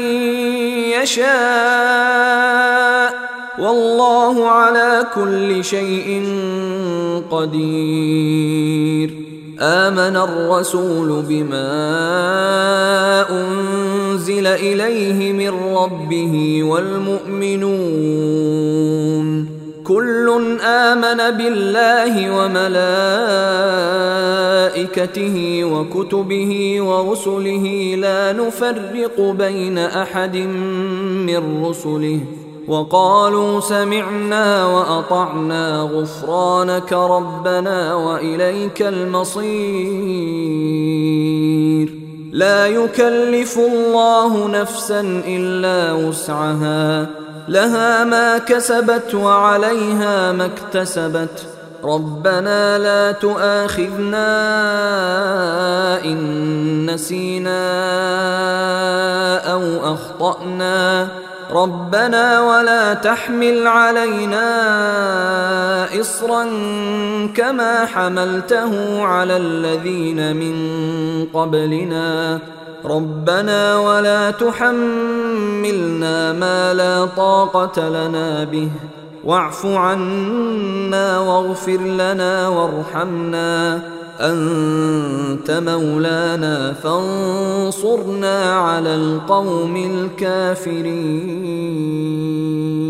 يشاء والله على كل شيء قدير. آمن الرسول بما أنزل إليه من ربه والمؤمنون كل آمن بالله وملائكته وكتبه ورسله لا نفرق بين أحد من رسله وقالوا سمعنا وأطعنا غفرانك ربنا وإليك المصير. لا يكلف الله نفسا إلا وسعها لها ما كسبت وعليها ما اكتسبت ربنا لا تؤاخذنا إن نسينا أو أخطأنا ربنا ولا تحمل علينا إصرا كما حملته على الذين من قبلنا ربنا ولا تحملنا ما لا طاقة لنا به واعف عنا واغفر لنا وارحمنا أنت مولانا فانصرنا على القوم الكافرين.